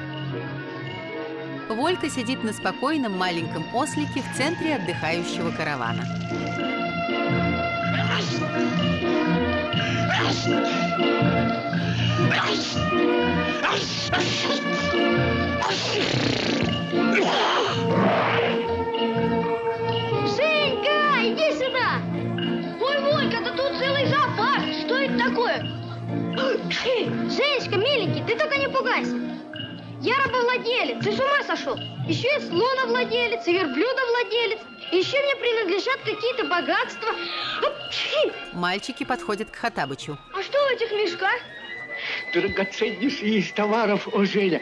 Волька сидит на спокойном маленьком ослике в центре отдыхающего каравана.
Женька, иди сюда! Ой, Волька, да тут целый зоопарк! Что это такое? Женечка, миленький, ты только не пугайся. Я рабовладелец, ты с ума сошел? Еще и слоновладелец, и верблюдовладелец. Еще мне принадлежат какие-то богатства.
Мальчики подходят к Хоттабычу.
А что в этих мешках?
Драгоценнейший из товаров, о, Женя.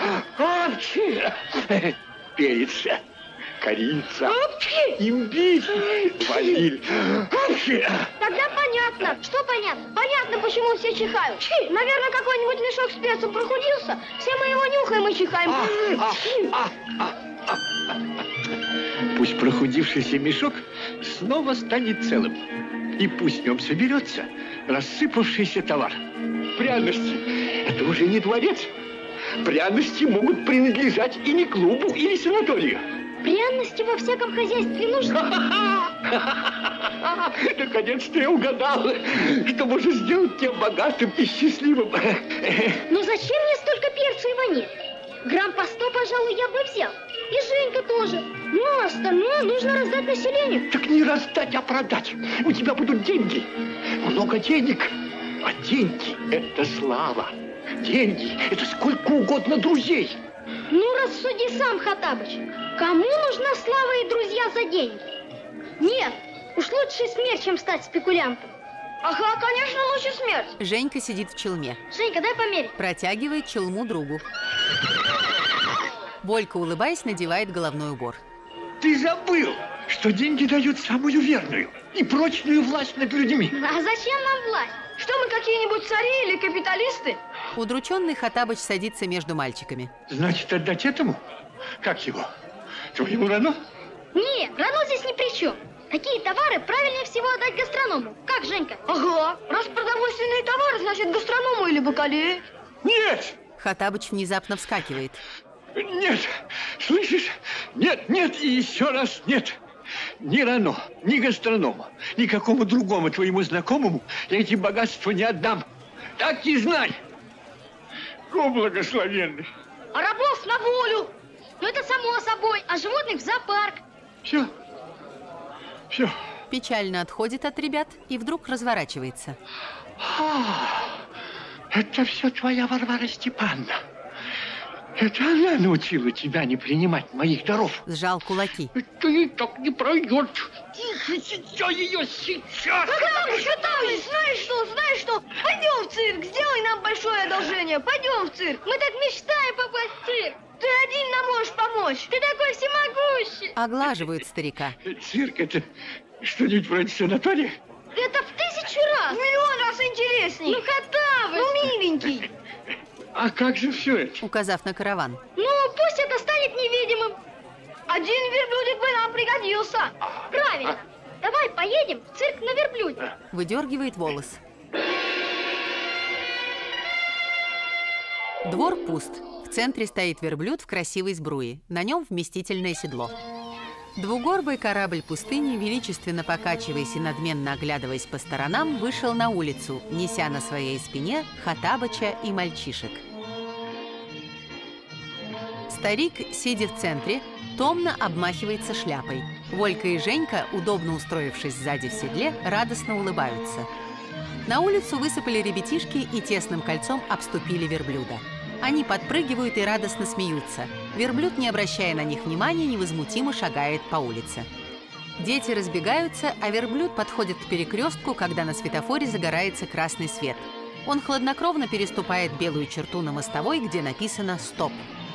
Перец, корица, имбирь, ваниль.
Тогда понятно. Что понятно? Понятно, почему все чихают. Наверное, какой-нибудь мешок с перцем прохудился. Все мы его нюхаем и чихаем.
Пусть прохудившийся мешок снова станет целым. И пусть в нем соберется рассыпавшийся товар. Пряности – это уже не дворец. Пряности могут принадлежать и не клубу, или санаторию.
Пряности во всяком хозяйстве нужны.
Наконец-то я угадал, что может сделать тебя богатым и счастливым.
Но зачем мне столько перца и ванили? Грамм по 100, пожалуй, я бы взял. И Женька тоже. Но остальное нужно раздать населению.
Так не раздать, а продать. У тебя будут деньги. Много денег. А деньги – это слава. Деньги – это сколько угодно друзей.
Ну, рассуди сам, Хоттабыч. Кому нужна слава и друзья за деньги? Нет, уж лучше смерть, чем стать спекулянтом. Ага, конечно, лучше смерть.
Женька сидит в челме.
Женька, дай померить.
Протягивает челму другу. Волька, улыбаясь, надевает головной убор.
Ты забыл, что деньги дают самую верную и прочную власть над людьми.
А зачем нам власть? Что мы, какие-нибудь цари или капиталисты?
Удрученный Хоттабыч садится между мальчиками.
Значит, отдать этому? Как его? Твоему Рано?
Нет, Рано здесь ни при чем. Такие товары правильнее всего отдать гастроному. Как, Женька? Ага. Раз продовольственные товары, значит, гастроному или бакалее.
Нет!
Хоттабыч внезапно вскакивает.
Нет! Слышишь? Нет, нет и еще раз нет! Ни Рано, ни гастроному, никакому другому твоему знакомому я эти богатства не отдам. Так и знай! О, благословенный!
А рабов на волю! Ну, это само собой, а животных в зоопарк.
Все. Все.
Печально отходит от ребят и вдруг разворачивается.
Это все твоя Варвара Степановна. Это она научила тебя не принимать моих даров.
Сжал кулаки.
Ты так не пройдет. Тихо, сейчас ее сейчас.
Хаттабыч, знаешь что? Пойдем в цирк, сделай нам большое одолжение. Пойдем в цирк. Мы так мечтаем попасть в цирк. Ты один нам можешь помочь. Ты такой всемогущий.
Оглаживают старика.
Цирк — это что-нибудь вроде санатория?
Это в 1000 раз. Миллион раз интересней. Ну, Хаттабыч. Ну, миленький.
А как же все это?
Указав на караван.
Ну, пусть это станет невидимым. Один верблюдик бы нам пригодился. Правильно. Давай поедем в цирк на верблюде.
Выдергивает волос. Двор пуст. В центре стоит верблюд в красивой сбруе. На нем вместительное седло. Двугорбый корабль пустыни, величественно покачиваясь и надменно оглядываясь по сторонам, вышел на улицу, неся на своей спине Хаттабыча и мальчишек. Старик, сидя в центре, томно обмахивается шляпой. Волька и Женька, удобно устроившись сзади в седле, радостно улыбаются. На улицу высыпали ребятишки и тесным кольцом обступили верблюда. Они подпрыгивают и радостно смеются. Верблюд, не обращая на них внимания, невозмутимо шагает по улице. Дети разбегаются, а верблюд подходит к перекрестку, когда на светофоре загорается красный свет. Он хладнокровно переступает белую черту на мостовой, где написано «Стоп».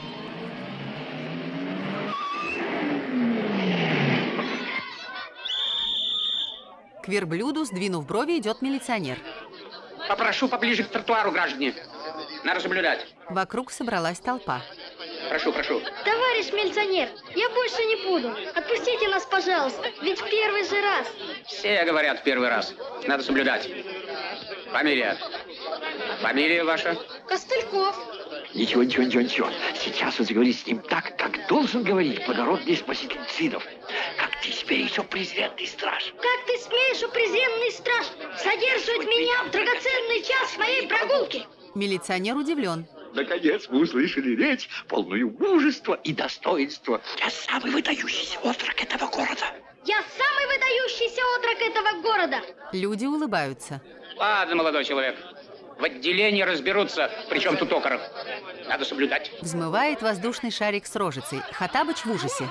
К верблюду, сдвинув брови, идет милиционер.
Попрошу поближе к тротуару, граждане. Надо соблюдать.
Вокруг собралась толпа.
Прошу.
Товарищ милиционер, я больше не буду. Отпустите нас, пожалуйста, ведь в первый же раз.
Все говорят в первый раз. Надо соблюдать. Фамилия. Фамилия ваша?
Костыльков.
Ничего. Сейчас он заговорит с ним так, как должен говорить благородный спаситель цидов. Как ты смеешь, о презренный страж?
Как ты смеешь, о презренный страж, задерживать меня в драгоценный час моей прогулки?
Милиционер удивлен.
Наконец мы услышали речь, полную мужества и достоинства. Я самый выдающийся отрок этого города.
Я самый выдающийся отрок этого города.
Люди улыбаются.
Ладно, молодой человек. В отделении разберутся, причем тут окорок. Надо соблюдать.
Взмывает воздушный шарик с рожицей. Хаттабыч в ужасе.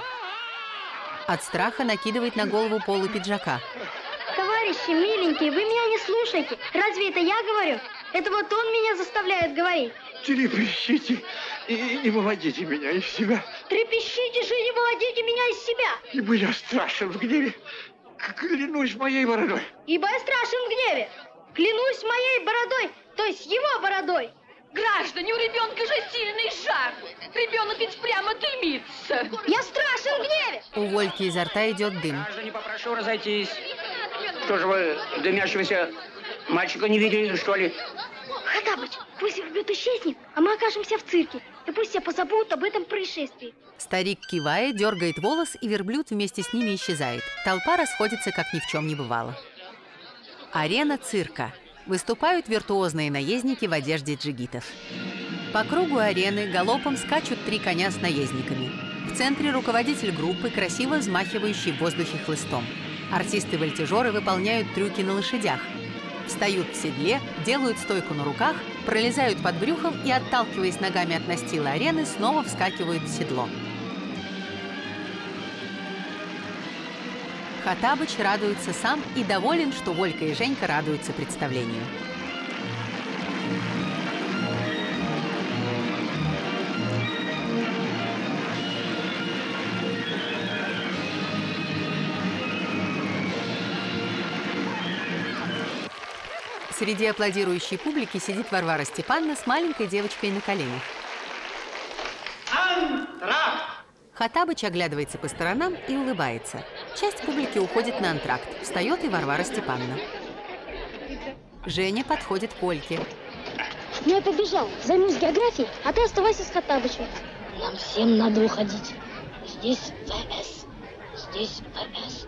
От страха накидывает на голову полу пиджака.
Товарищи миленькие, вы меня не слушайте. Разве это я говорю? Это вот он меня заставляет говорить.
Трепещите и не выводите меня из себя.
Трепещите же, не выводите меня из себя.
Ибо я страшен в гневе. Клянусь моей бородой.
Ибо я страшен в гневе. Клянусь моей бородой, то есть его бородой.
Граждане, у ребенка же сильный жар. Ребенок ведь прямо дымится.
Я страшен в гневе.
У Вольки изо рта идет дым.
Граждане, попрошу разойтись. Что же вы дымящегося мальчика не видели, что ли?
Хаттабыч, пусть верблюд исчезнет, а мы окажемся в цирке. И пусть все позабудут об этом происшествии.
Старик кивает, дергает волос, и верблюд вместе с ними исчезает. Толпа расходится, как ни в чем не бывало. Арена цирка. Выступают виртуозные наездники в одежде джигитов. По кругу арены галопом скачут 3 коня с наездниками. В центре руководитель группы, красиво взмахивающий в воздухе хлыстом. Артисты-вольтежеры выполняют трюки на лошадях. Встают в седле, делают стойку на руках, пролезают под брюхом и, отталкиваясь ногами от настила арены, снова вскакивают в седло. Хаттабыч радуется сам и доволен, что Волька и Женька радуются представлению. Среди аплодирующей публики сидит Варвара Степановна с маленькой девочкой на коленях. Хаттабыч оглядывается по сторонам и улыбается. Часть публики уходит на антракт. Встает и Варвара Степановна. Женя подходит к Вольке.
Я побежал, займусь географией, а ты оставайся с Хаттабычем. Нам всем надо уходить. Здесь ВС. Здесь ВС.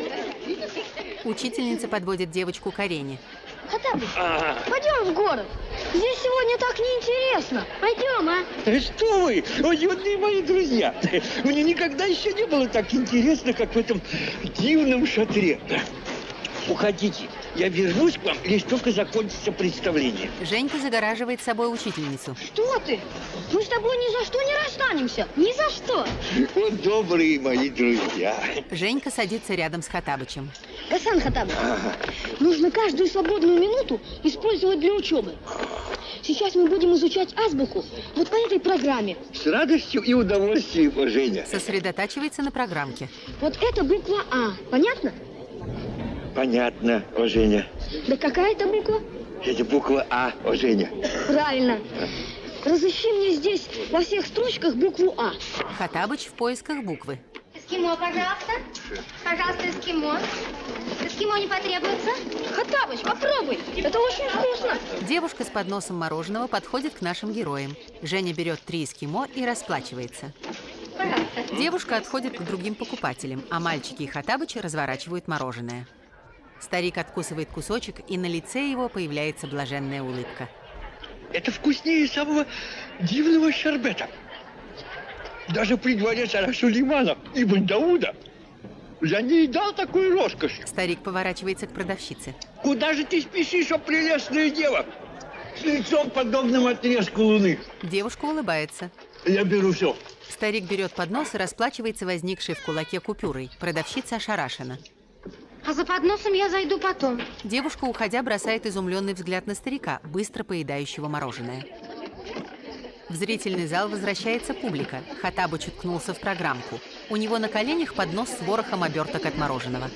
Учительница подводит девочку к арене.
Хаттабыч, пойдем в город. Здесь сегодня так неинтересно. Пойдем, а?
Что вы, юные мои друзья, мне никогда еще не было так интересно, как в этом дивном шатре. Уходите, я вернусь к вам, лишь только закончится представление.
Женька загораживает собой учительницу.
Что ты? Мы с тобой ни за что не расстанемся. Ни за что.
Вот добрые мои друзья.
Женька садится рядом с Хаттабычем.
Гасан Хаттабыч, нужно каждую свободную минуту использовать для учебы. Сейчас мы будем изучать азбуку вот по этой программе.
С радостью и удовольствием, Женя.
Сосредотачивается на программке.
Вот это буква А. Понятно?
Понятно, Женя.
Да какая это буква?
Это буква А, Женя.
Правильно. Разыщи мне здесь во всех строчках букву А.
Хаттабыч в поисках буквы.
Эскимо, пожалуйста. Пожалуйста, эскимо. Эскимо не потребуется. Хаттабыч, попробуй. Это очень вкусно.
Девушка с подносом мороженого подходит к нашим героям. Женя берет 3 эскимо и расплачивается.
Пожалуйста.
Девушка отходит к другим покупателям, а мальчики и Хаттабыч разворачивают мороженое. Старик откусывает кусочек, и на лице его появляется блаженная улыбка.
Это вкуснее самого дивного шарбета. Даже при дворе царя Сулеймана ибн Дауда я не едал такую роскошь.
Старик поворачивается к продавщице.
Куда же ты спешишь, о прелестная дева? С лицом, подобным отрезку луны.
Девушка улыбается.
Я беру все.
Старик берет поднос и расплачивается возникшей в кулаке купюрой. Продавщица ошарашена.
А за подносом я зайду потом.
Девушка, уходя, бросает изумленный взгляд на старика, быстро поедающего мороженое. В зрительный зал возвращается публика. Хаттабыч уткнулся в программку. У него на коленях поднос с ворохом оберток от мороженого.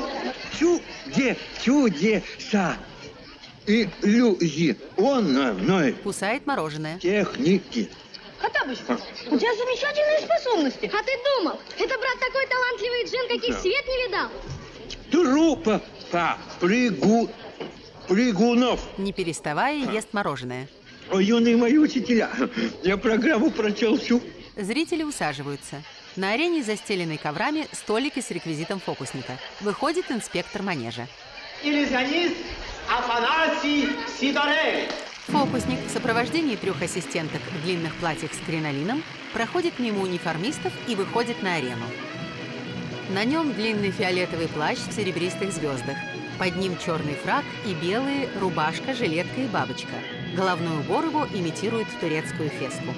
Чудеса. Иллюзионной
Кусает мороженое.
техники.
Хаттабыч, у тебя замечательные способности. А ты думал, это брат такой талантливый джин, каких свет не видал?
Трупа прыгунов.
Не переставая, ест мороженое.
О, юные мои учителя, я программу прочел всю.
Зрители усаживаются. На арене, застеленной коврами, столики с реквизитом фокусника. Выходит инспектор манежа.
Иллюзионист Афанасий Сидорель.
Фокусник в сопровождении 3 ассистенток в длинных платьях с кринолином проходит мимо униформистов и выходит на арену. На нем длинный фиолетовый плащ в серебристых звездах. Под ним черный фрак и белые рубашка, жилетка и бабочка. Головной убор его имитирует турецкую феску.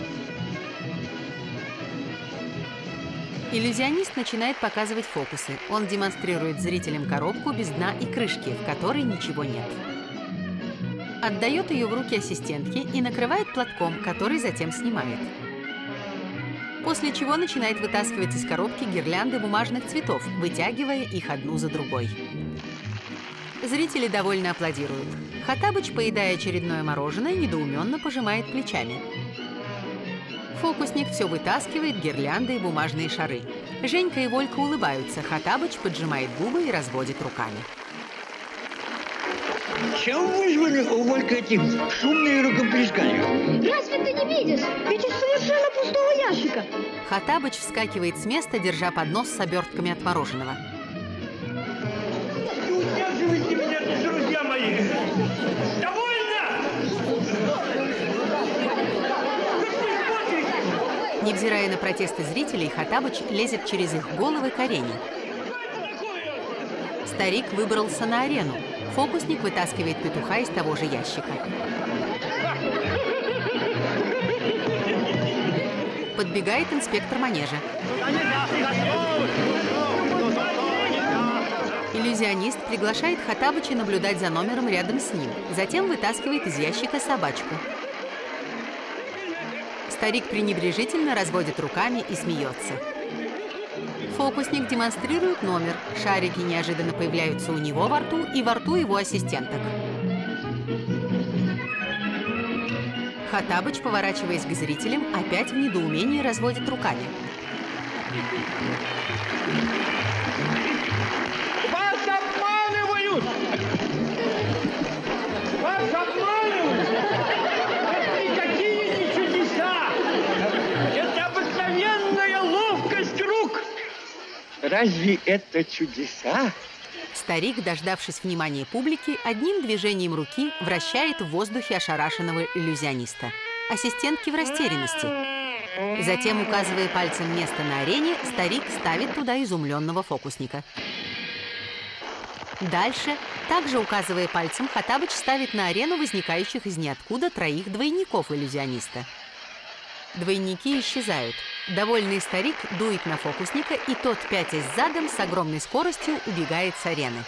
Иллюзионист начинает показывать фокусы. Он демонстрирует зрителям коробку без дна и крышки, в которой ничего нет. Отдает ее в руки ассистентке и накрывает платком, который затем снимает. После чего начинает вытаскивать из коробки гирлянды бумажных цветов, вытягивая их одну за другой. Зрители довольно аплодируют. Хаттабыч, поедая очередное мороженое, недоуменно пожимает плечами. Фокусник все вытаскивает гирлянды и бумажные шары. Женька и Волька улыбаются. Хаттабыч поджимает губы и разводит руками.
Чем вызвали у Волька эти шумные рукоплескания?
Разве ты не видишь? Ведь из совершенно пустого ящика.
Хаттабыч вскакивает с места, держа поднос с обертками от мороженого.
Не удерживайте меня, друзья мои! Довольно!
Невзирая на протесты зрителей, Хаттабыч лезет через их головы к арене. Старик выбрался на арену. Фокусник вытаскивает петуха из того же ящика. Подбегает инспектор манежа. Иллюзионист приглашает Хаттабыча наблюдать за номером рядом с ним. Затем вытаскивает из ящика собачку. Старик пренебрежительно разводит руками и смеется. Фокусник демонстрирует номер. Шарики неожиданно появляются у него во рту и во рту его ассистенток. Хаттабыч, поворачиваясь к зрителям, опять в недоумении разводит руками.
Вас обманывают! Вас обманывают! Это никакие не чудеса! Это обыкновенная ловкость рук!
Разве это чудеса?
Старик, дождавшись внимания публики, одним движением руки вращает в воздухе ошарашенного иллюзиониста. Ассистентки в растерянности. Затем, указывая пальцем место на арене, старик ставит туда изумленного фокусника. Дальше, также указывая пальцем, Хоттабыч ставит на арену возникающих из ниоткуда троих двойников иллюзиониста. Двойники исчезают. Довольный старик дует на фокусника, и тот, пятясь задом, с огромной скоростью убегает с арены.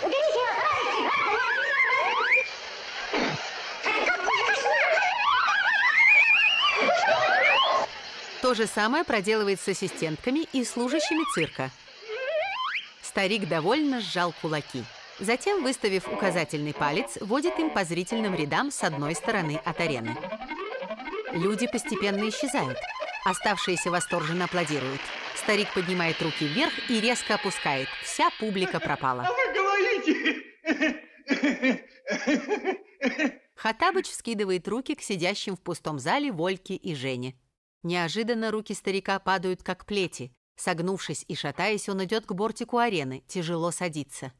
То же самое проделывает с ассистентками и служащими цирка. Старик довольно сжал кулаки. Затем, выставив указательный палец, водит им по зрительным рядам с одной стороны от арены. Люди постепенно исчезают. Оставшиеся восторженно аплодируют. Старик поднимает руки вверх и резко опускает. Вся публика пропала.
А вы говорите!
Хоттабыч вскидывает руки к сидящим в пустом зале Вольке и Жене. Неожиданно руки старика падают, как плети. Согнувшись и шатаясь, он идет к бортику арены, тяжело садится.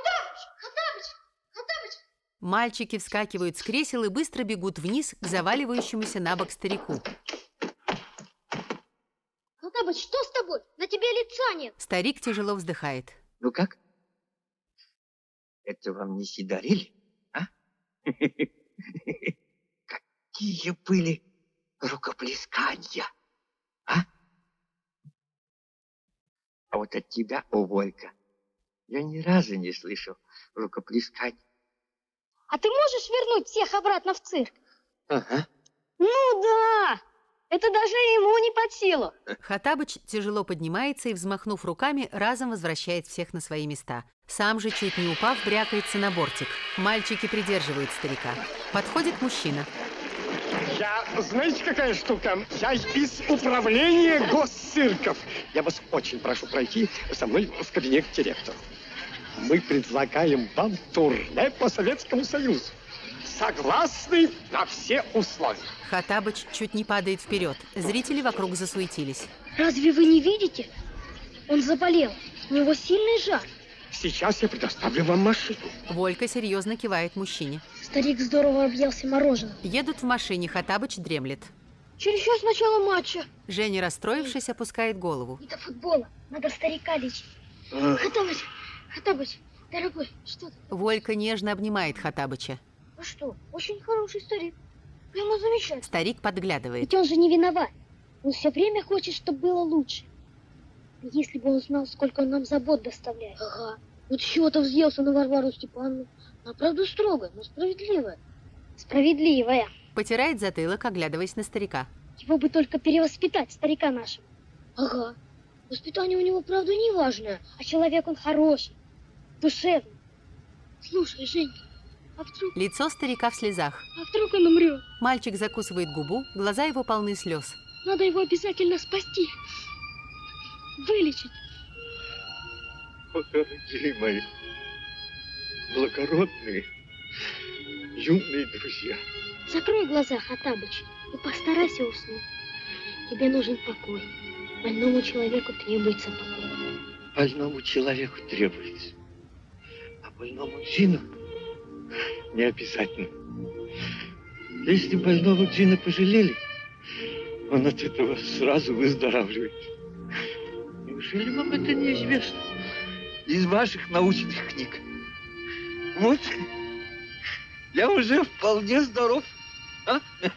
Мальчики вскакивают с кресел и быстро бегут вниз к заваливающемуся на бок старику.
Хоттабыч, что с тобой? На тебе лица нет.
Старик тяжело вздыхает.
Ну как? Это вам не сидарили, а? Какие были рукоплескания, а? А вот от тебя, о Волька, я ни разу не слышал рукоплесканий.
А ты можешь вернуть всех обратно в цирк?
Ага.
Ну да! Это даже ему не под силу.
Хоттабыч тяжело поднимается и, взмахнув руками, разом возвращает всех на свои места. Сам же, чуть не упав, брякается на бортик. Мальчики придерживают старика. Подходит мужчина.
Я, знаете, какая штука? Я из управления госцирков. Я вас очень прошу пройти со мной в кабинет к директору. Мы предлагаем вам турне по Советскому Союзу. Согласны на все условия.
Хоттабыч чуть не падает вперед. Зрители вокруг засуетились.
Разве вы не видите? Он заболел. У него сильный жар.
Сейчас я предоставлю вам машину.
Волька серьезно кивает мужчине.
Старик здорово объелся мороженым.
Едут в машине, Хоттабыч дремлет.
Через час начала матча.
Женя, расстроившись, опускает голову.
Не до футбола. Надо старика лечить. Хоттабыч, дорогой, что ты?
Волька нежно обнимает Хоттабыча.
А что? Очень хороший старик. Прямо замечательно.
Старик подглядывает.
Ведь он же не виноват. Он все время хочет, чтобы было лучше. Если бы он знал, сколько он нам забот доставляет. Ага. Вот чего-то взъелся на Варвару Степановну. Она правда строгая, но справедливая. Справедливая.
Потирает затылок, оглядываясь на старика.
Его бы только перевоспитать, старика нашего. Ага. Воспитание у него, правда, не важное, а человек он хороший, душевный. Слушай, Женька, а вдруг...
Лицо старика в слезах.
А вдруг он умрет?
Мальчик закусывает губу, глаза его полны слез.
Надо его обязательно спасти. Вылечить.
О, дорогие мои, благородные, юные друзья.
Закрой глаза, Хоттабыч, и постарайся уснуть. Тебе нужен покой. Больному человеку требуется покой.
Больному человеку требуется, а больному джину не обязательно. Если больного джина пожалели, он от этого сразу выздоравливает. Неужели вам это неизвестно из ваших научных книг? Вот, я уже вполне здоров. А?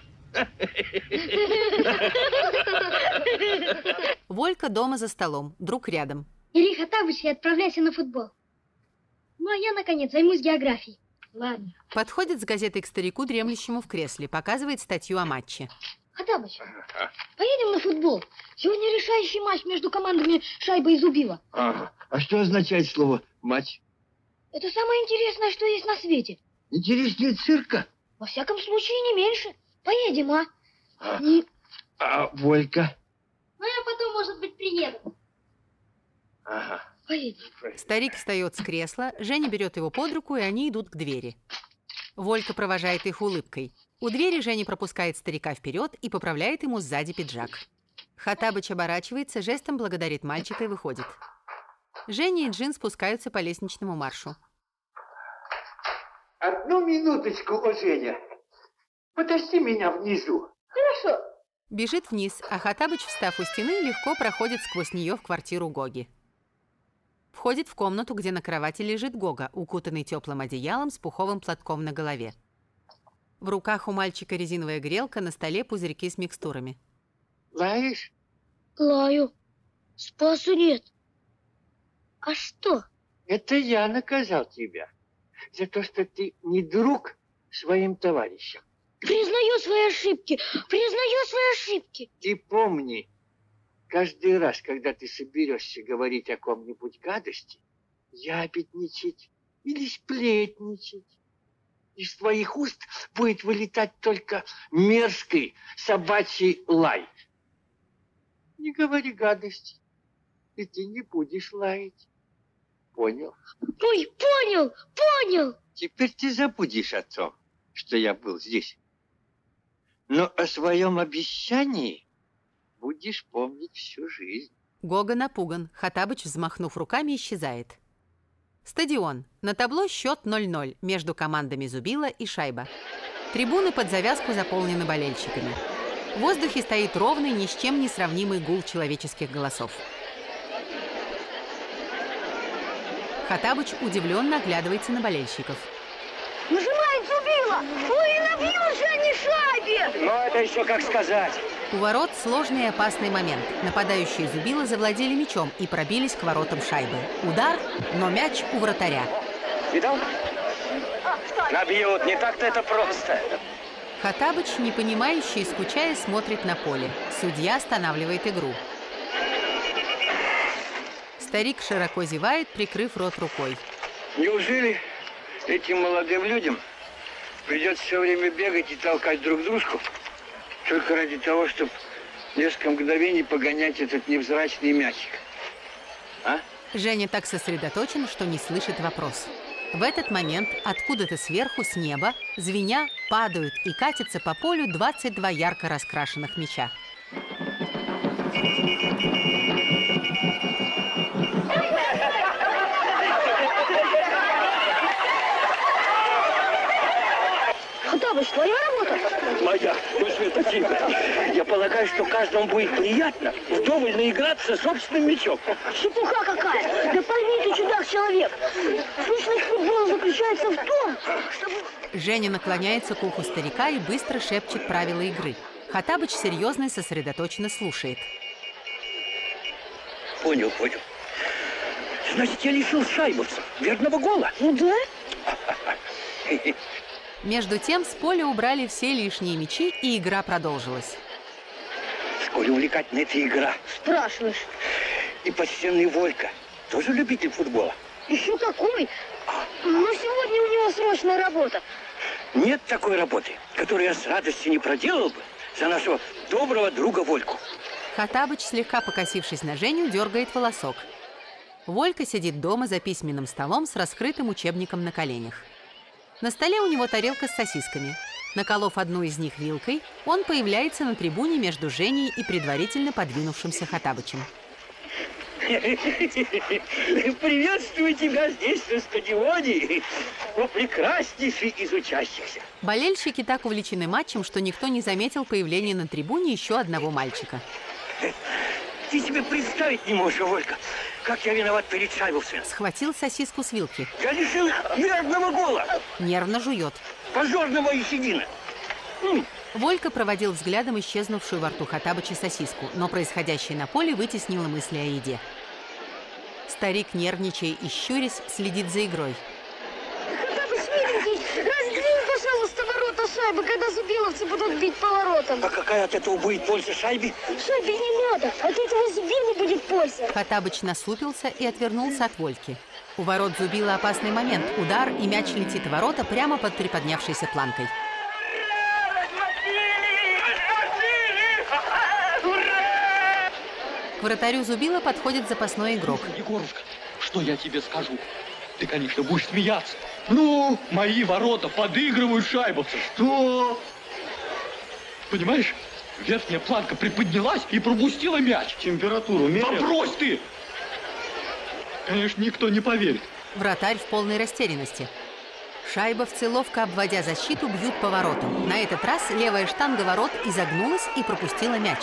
Волька дома за столом, друг рядом.
Бери Хоттабыч и отправляйся на футбол. Ну, а я, наконец, займусь географией. Ладно.
Подходит с газетой к старику, дремлющему в кресле, показывает статью о матче.
Хоттабыч, поедем на футбол. Сегодня решающий матч между командами Шайба и Зубила.
А что означает слово «матч»?
Это самое интересное, что есть на свете.
Интереснее цирка.
Во всяком случае, не меньше. Поедем, а?
А Волька?
Ну, я потом, может быть, приеду.
Ага.
Поедем.
Старик встает с кресла, Женя берет его под руку, и они идут к двери. Волька провожает их улыбкой. У двери Женя пропускает старика вперед и поправляет ему сзади пиджак. Хоттабыч оборачивается, жестом благодарит мальчика и выходит. Женя и Джин спускаются по лестничному маршу.
Одну минуточку, о, Женя. Подожди меня внизу.
Хорошо.
Бежит вниз, а Хоттабыч, встав у стены, легко проходит сквозь нее в квартиру Гоги. Входит в комнату, где на кровати лежит Гога, укутанный теплым одеялом с пуховым платком на голове. В руках у мальчика резиновая грелка, на столе пузырьки с микстурами.
Лаешь?
Лаю. Спасу нет. А что?
Это я наказал тебя за то, что ты не друг своим товарищам.
Признаю свои ошибки. Признаю свои ошибки.
Ты помни, каждый раз, когда ты соберешься говорить о ком-нибудь гадости, ябедничать или сплетничать, из твоих уст будет вылетать только мерзкий собачий лай. Не говори гадости, и ты не будешь лаять. Понял?
Ой, понял, понял.
Теперь ты забудешь о том, что я был здесь. Но о своем обещании будешь помнить всю жизнь.
Гога напуган. Хоттабыч, взмахнув руками, исчезает. Стадион. На табло счет 0-0 между командами Зубила и Шайба. Трибуны под завязку заполнены болельщиками. В воздухе стоит ровный, ни с чем не сравнимый гул человеческих голосов. Хоттабыч удивленно оглядывается на болельщиков.
Нажимает Зубила. Ой, набьют же они Шайбе.
Ну, это еще как сказать.
У ворот сложный и опасный момент. Нападающие Зубила завладели мячом и пробились к воротам Шайбы. Удар, но мяч у вратаря.
Видал? Набьют, не так-то это просто.
Хоттабыч, непонимающий и скучая, смотрит на поле. Судья останавливает игру. Старик широко зевает, прикрыв рот рукой.
Неужели этим молодым людям придется все время бегать и толкать друг дружку только ради того, чтобы несколько мгновений погонять этот невзрачный мячик? А?
Женя так сосредоточен, что не слышит вопрос. В этот момент откуда-то сверху, с неба, звеня, падают и катятся по полю 22 ярко раскрашенных мяча.
Хоттабыч, твоя работа?
Моя, ну, Света, тихо. Я полагаю, что каждому будет приятно вдоволь наиграться собственным мячом.
Чепуха какая! Да пойми ты, чудак-человек! Сущность футбола заключается в том, чтобы...
Женя наклоняется к уху старика и быстро шепчет правила игры. Хоттабыч серьезно и сосредоточенно слушает.
Понял. Значит, я лишил шайбовца верного гола.
Ну да.
Между тем с поля убрали все лишние мячи, и игра продолжилась.
Сколь увлекательна эта игра.
Спрашиваешь.
И почтенный Волька тоже любитель футбола.
Еще какой? Но сегодня у него срочная работа.
Нет такой работы, которую я с радостью не проделал бы за нашего доброго друга Вольку.
Хоттабыч, слегка покосившись на Женю, дергает волосок. Волька сидит дома за письменным столом с раскрытым учебником на коленях. На столе у него тарелка с сосисками. Наколов одну из них вилкой, он появляется на трибуне между Женей и предварительно подвинувшимся Хоттабычем.
Приветствую тебя здесь, на стадионе, о прекраснейший из учащихся.
Болельщики так увлечены матчем, что никто не заметил появления на трибуне еще одного мальчика.
Ты себе представить не можешь, Волька, как я виноват перед шайбовцем.
Схватил сосиску с вилки.
Я лишил верного гола.
Нервно жует.
Позорного Есенина.
Волька проводил взглядом исчезнувшую во рту Хоттабыча сосиску, но происходящее на поле вытеснило мысли о еде. Старик, нервничая и щурясь, следит за игрой.
Хоттабыч, миленький, раздвинь, пожалуйста, ворота шайбы, когда зубиловцы будут бить поворотом.
А какая от этого будет польза шайбе?
Шайбе не надо, от этого Зубилу будет польза.
Хоттабыч насупился и отвернулся от Вольки. У ворот Зубила опасный момент. Удар, и мяч летит в ворота прямо под приподнявшейся планкой. К вратарю Зубила подходит запасной игрок.
Егорушка, что я тебе скажу? Ты, конечно, будешь смеяться. Ну, мои ворота подыгрывают шайбовцам. Что? Понимаешь, верхняя планка приподнялась и пропустила мяч.
Температуру меряют?
Да брось ты! Конечно, никто не поверит.
Вратарь в полной растерянности. Шайбовцы, ловко обводя защиту, бьют по воротам. На этот раз левая штанга ворот изогнулась и пропустила мяч.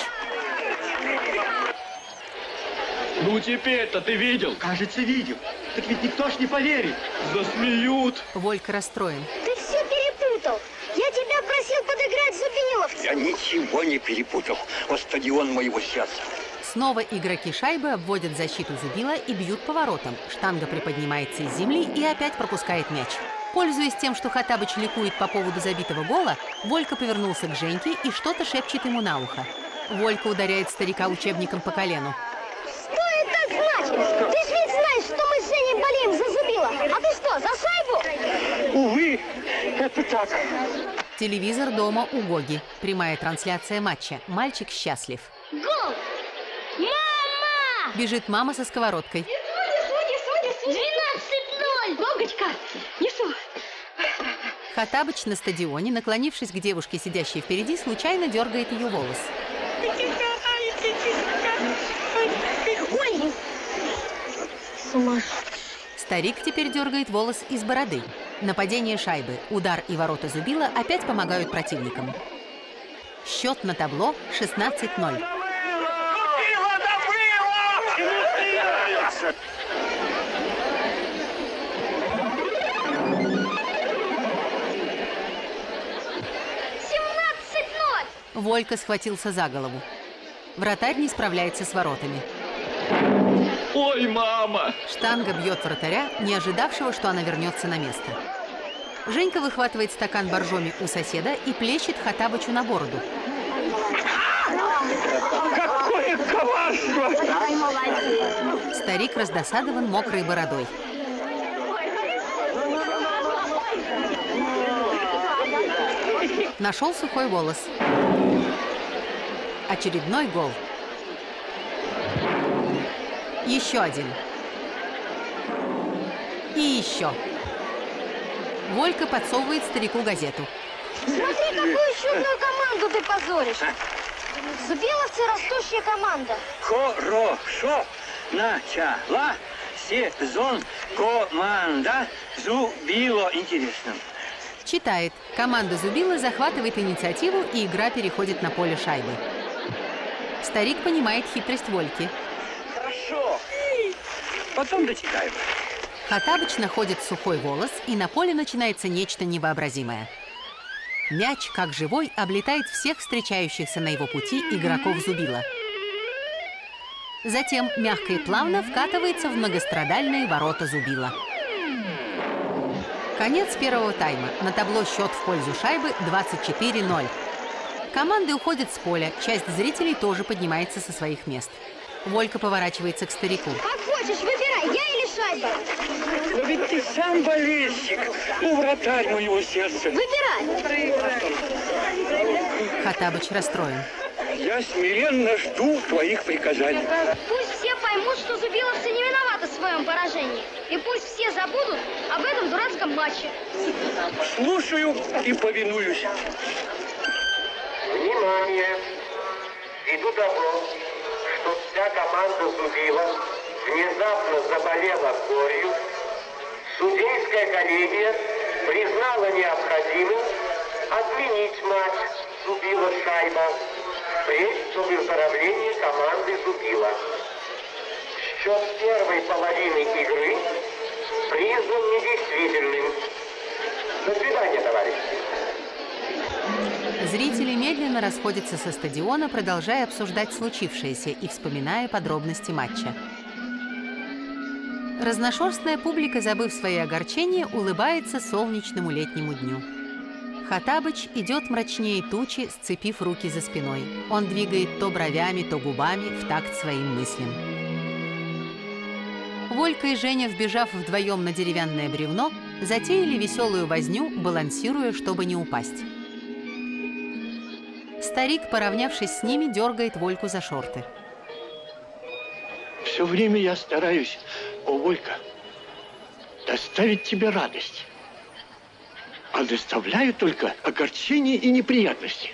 Ну теперь-то ты видел?
Кажется, видел. Так ведь никто ж не поверит.
Засмеют.
Волька расстроен.
Ты все перепутал. Я тебя просил подыграть Зубиловцу.
Я ничего не перепутал. Вот стадион моего сердца.
Снова игроки шайбы обводят защиту Зубила и бьют по воротам. Штанга приподнимается из земли и опять пропускает мяч. Пользуясь тем, что Хаттабыч ликует по поводу забитого гола, Волька повернулся к Женьке и что-то шепчет ему на ухо. Волька ударяет старика учебником по колену.
Что это значит? Ты же ведь знаешь, что мы с Женей болеем за Зубила. А ты что, за шайбу?
Увы, это так.
Телевизор дома у Гоги. Прямая трансляция матча. Мальчик счастлив.
Гол! Мама!
Бежит мама со сковородкой.
Несу! 12-0!
Гогочка, несу.
Хаттабыч на стадионе, наклонившись к девушке, сидящей впереди, случайно дергает ее волос.
Ой! Сумасшедший.
Старик теперь дергает волос из бороды. Нападение шайбы, удар и ворота Зубила опять помогают противникам. Счет на табло 16-0. Волька схватился за голову. Вратарь не справляется с воротами.
Ой, мама!
Штанга бьет вратаря, не ожидавшего, что она вернется на место. Женька выхватывает стакан боржоми у соседа и плещет Хаттабычу на бороду.
Какое коварство!
Старик раздосадован мокрой бородой. Нашел сухой волос. Очередной гол. Еще один. И еще. Волька подсовывает старику газету.
Смотри, какую чудную команду ты позоришь. Зубиловцы — растущая команда.
Хорошо начала сезон. Команда Зубило. Интересно.
Читает. Команда Зубила захватывает инициативу, и игра переходит на поле шайбы. Старик понимает хитрость Вольки.
Хорошо. Потом дочитаем.
Хаттабыч находит сухой волос, и на поле начинается нечто невообразимое. Мяч, как живой, облетает всех встречающихся на его пути игроков Зубила. Затем мягко и плавно вкатывается в многострадальные ворота Зубила. Конец первого тайма. На табло счет в пользу шайбы 24-0. Команды уходят с поля. Часть зрителей тоже поднимается со своих мест. Волька поворачивается к старику.
Как хочешь, выбирай, я или шайба.
Но ведь ты сам болельщик, вратарь моего сердца.
Выбирай.
Хаттабыч расстроен.
Я смиренно жду твоих приказаний.
Пусть все поймут, что зубиловцы не виноваты в своем поражении. И пусть все забудут об этом дурацком матче.
Слушаю и повинуюсь.
Внимание! Ввиду того, что вся команда Зубила внезапно заболела корью, судейская коллегия признала необходимым отменить матч Зубила-Шайба впредь до выздоровления команды Зубила. Счет первой половины игры признан недействительным. До свидания, товарищи.
Зрители медленно расходятся со стадиона, продолжая обсуждать случившееся и вспоминая подробности матча. Разношерстная публика, забыв свои огорчения, улыбается солнечному летнему дню. Хаттабыч идет мрачнее тучи, сцепив руки за спиной. Он двигает то бровями, то губами в такт своим мыслям. Волька и Женя, вбежав вдвоем на деревянное бревно, затеяли веселую возню, балансируя, чтобы не упасть. Старик, поравнявшись с ними, дергает Вольку за шорты.
Все время я стараюсь, о, Волька, доставить тебе радость. А доставляю только огорчения и неприятности.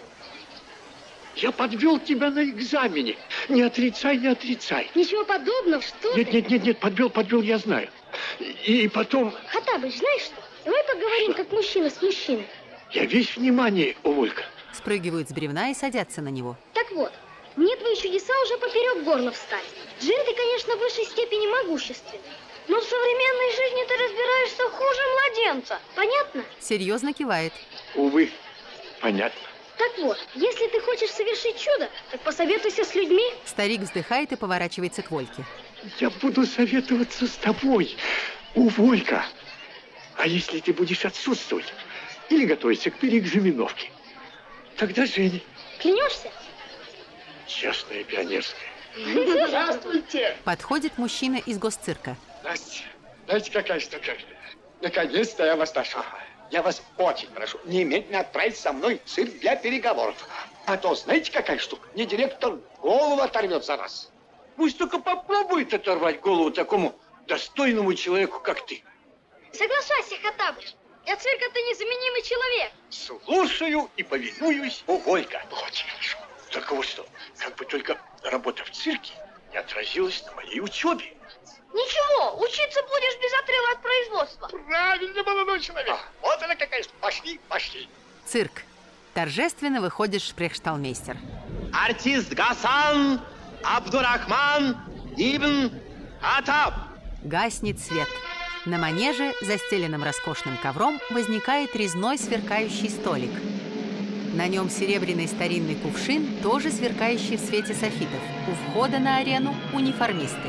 Я подвел тебя на экзамене. Не отрицай, не отрицай.
Ничего подобного, что
Нет, подвел, я знаю.
И потом...
Хаттабыч, знаешь что? Давай поговорим, как мужчина с мужчиной.
Я весь внимание, Волька.
Спрыгивают с бревна и садятся на него.
Так вот, мне твои чудеса уже поперек горла встали. Джин, ты, конечно, в высшей степени могущественный. Но в современной жизни ты разбираешься хуже младенца. Понятно?
Серьезно кивает.
Увы, понятно.
Так вот, если ты хочешь совершить чудо, так посоветуйся с людьми.
Старик вздыхает и поворачивается к Вольке.
Я буду советоваться с тобой, Волька. А если ты будешь отсутствовать или готовиться к переэкзаменовке, тогда Женя.
Клянешься?
Честная пионерская.
Здравствуйте.
Подходит мужчина из госцирка.
Здрасте. Знаете, какая штука? Наконец-то я вас нашел. Я вас очень прошу, немедленно отправить со мной в цирк для переговоров. А то, знаете, какая штука? Мне директор голову оторвет за вас.
Пусть только попробует оторвать голову такому достойному человеку, как ты.
Соглашайся, Хаттабыч. Для цирка ты незаменимый человек.
Слушаю и повинуюсь, Волька. Очень хорошо. Только вот что, как бы только работа в цирке не отразилась на моей учебе.
Ничего, учиться будешь без отрыва от производства.
Правильно, молодой человек. Вот она какая штука. Пошли, пошли.
Цирк. Торжественно выходит шпрехшталмейстер.
Артист Гасан Абдурахман Ибн Хаттаб.
Гаснет свет. На манеже, застеленном роскошным ковром, возникает резной сверкающий столик. На нем серебряный старинный кувшин, тоже сверкающий в свете софитов. У входа на арену униформисты.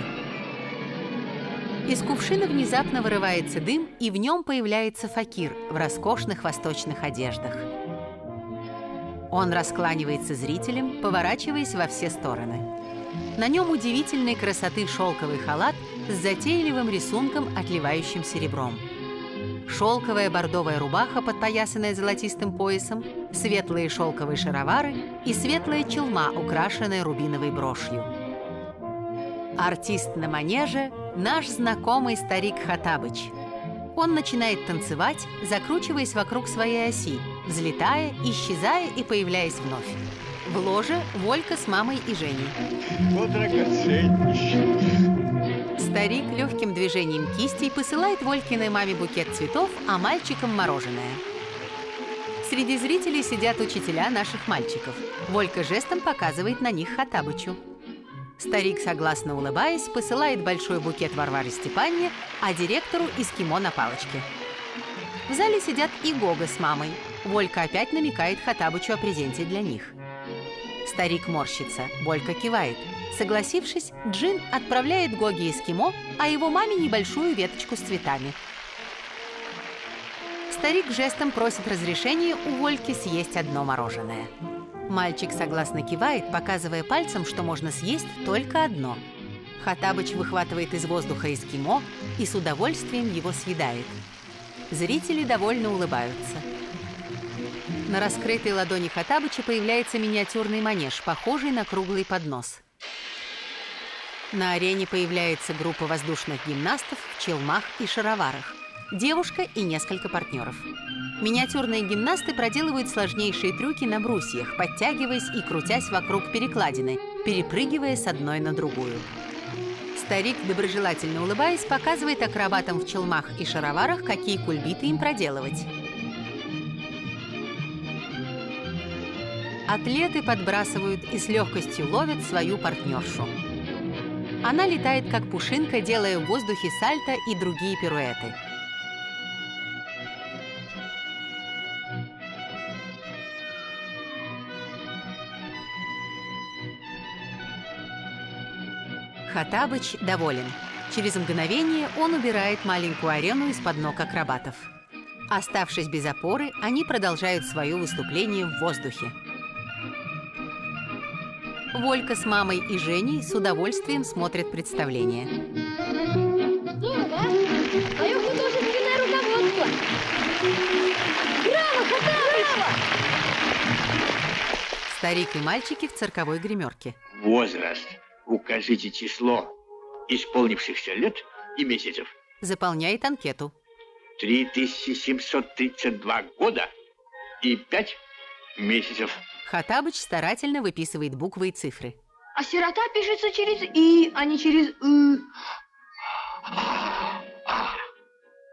Из кувшина внезапно вырывается дым, и в нем появляется факир в роскошных восточных одеждах. Он раскланивается зрителям, поворачиваясь во все стороны. На нем удивительной красоты шелковый халат с затейливым рисунком, отливающим серебром. Шелковая бордовая рубаха, подпоясанная золотистым поясом, светлые шелковые шаровары и светлая челма, украшенная рубиновой брошью. Артист на манеже – наш знакомый старик Хаттабыч. Он начинает танцевать, закручиваясь вокруг своей оси, взлетая, исчезая и появляясь вновь. В ложе Волька с мамой и Женей.
Вот драгоценнейший.
Старик легким движением кисти посылает Волькиной маме букет цветов, а мальчикам мороженое. Среди зрителей сидят учителя наших мальчиков. Волька жестом показывает на них Хаттабычу. Старик, согласно улыбаясь, посылает большой букет Варваре Степанне, а директору эскимо на палочке. В зале сидят и Гога с мамой. Волька опять намекает Хаттабычу о презенте для них. Старик морщится, Волька кивает. Согласившись, Джин отправляет Гоге эскимо, а его маме небольшую веточку с цветами. Старик жестом просит разрешения у Вольки съесть одно мороженое. Мальчик согласно кивает, показывая пальцем, что можно съесть только одно. Хаттабыч выхватывает из воздуха эскимо и с удовольствием его съедает. Зрители довольно улыбаются. На раскрытой ладони Хаттабыча появляется миниатюрный манеж, похожий на круглый поднос. На арене появляется группа воздушных гимнастов в челмах и шароварах. Девушка и несколько партнеров. Миниатюрные гимнасты проделывают сложнейшие трюки на брусьях, подтягиваясь и крутясь вокруг перекладины, перепрыгивая с одной на другую. Старик, доброжелательно улыбаясь, показывает акробатам в челмах и шароварах, какие кульбиты им проделывать. Атлеты подбрасывают и с легкостью ловят свою партнершу. Она летает как пушинка, делая в воздухе сальто и другие пируэты. Хаттабыч доволен. Через мгновение он убирает маленькую арену из-под ног акробатов. Оставшись без опоры, они продолжают свое выступление в воздухе. Волька с мамой и Женей с удовольствием смотрят представление.
Ага, мое художественное руководство. Браво, Хаттабыч!
Старик и мальчики в цирковой гримерке.
Возраст. Укажите число исполнившихся лет и месяцев.
Заполняет анкету.
3732 года и 5 месяцев.
Хаттабыч старательно выписывает буквы и цифры.
А сирота пишется через «и», а не через «ы».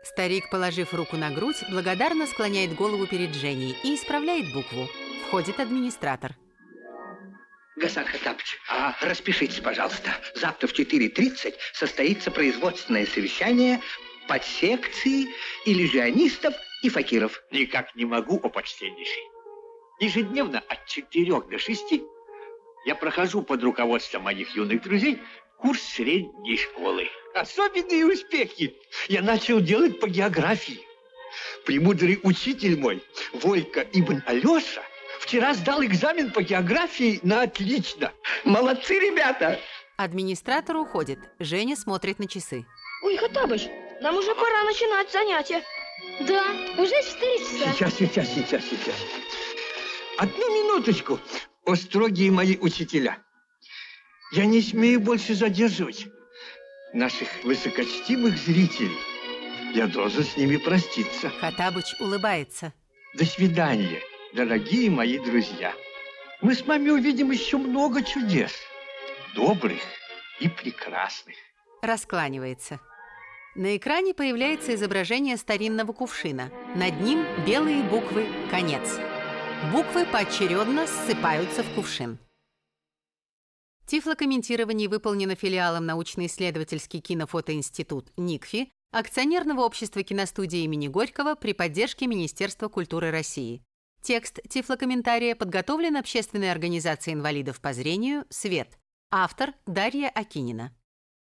Старик, положив руку на грудь, благодарно склоняет голову перед Женей и исправляет букву. Входит администратор.
Гасан Хаттабыч, распишитесь, пожалуйста. Завтра в 4:30 состоится производственное совещание подсекции иллюзионистов и факиров.
Никак не могу, о почтеннейший. Ежедневно от 4 до 6 я прохожу под руководством моих юных друзей курс средней школы. Особенные успехи я начал делать по географии. Премудрый учитель мой, Войко Ибн Алеша, вчера сдал экзамен по географии на отлично.
Молодцы, ребята!
Администратор уходит. Женя смотрит на часы.
Ой, Хаттабыч, нам уже пора начинать занятия.
Да, уже 4 часа.
Сейчас. Одну минуточку, о строгие мои учителя. Я не смею больше задерживать наших высокочтимых зрителей. Я должен с ними проститься.
Хаттабыч улыбается.
До свидания, дорогие мои друзья. Мы с вами увидим еще много чудес. Добрых и прекрасных.
Раскланивается. На экране появляется изображение старинного кувшина. Над ним белые буквы «Конец». Буквы поочередно ссыпаются в кувшин. Тифлокомментирование выполнено филиалом научно-исследовательский кинофотоинститут НИКФИ, акционерного общества киностудии имени Горького при поддержке Министерства культуры России. Текст тифлокомментария подготовлен общественной организацией инвалидов по зрению «Свет». Автор Дарья Акинина.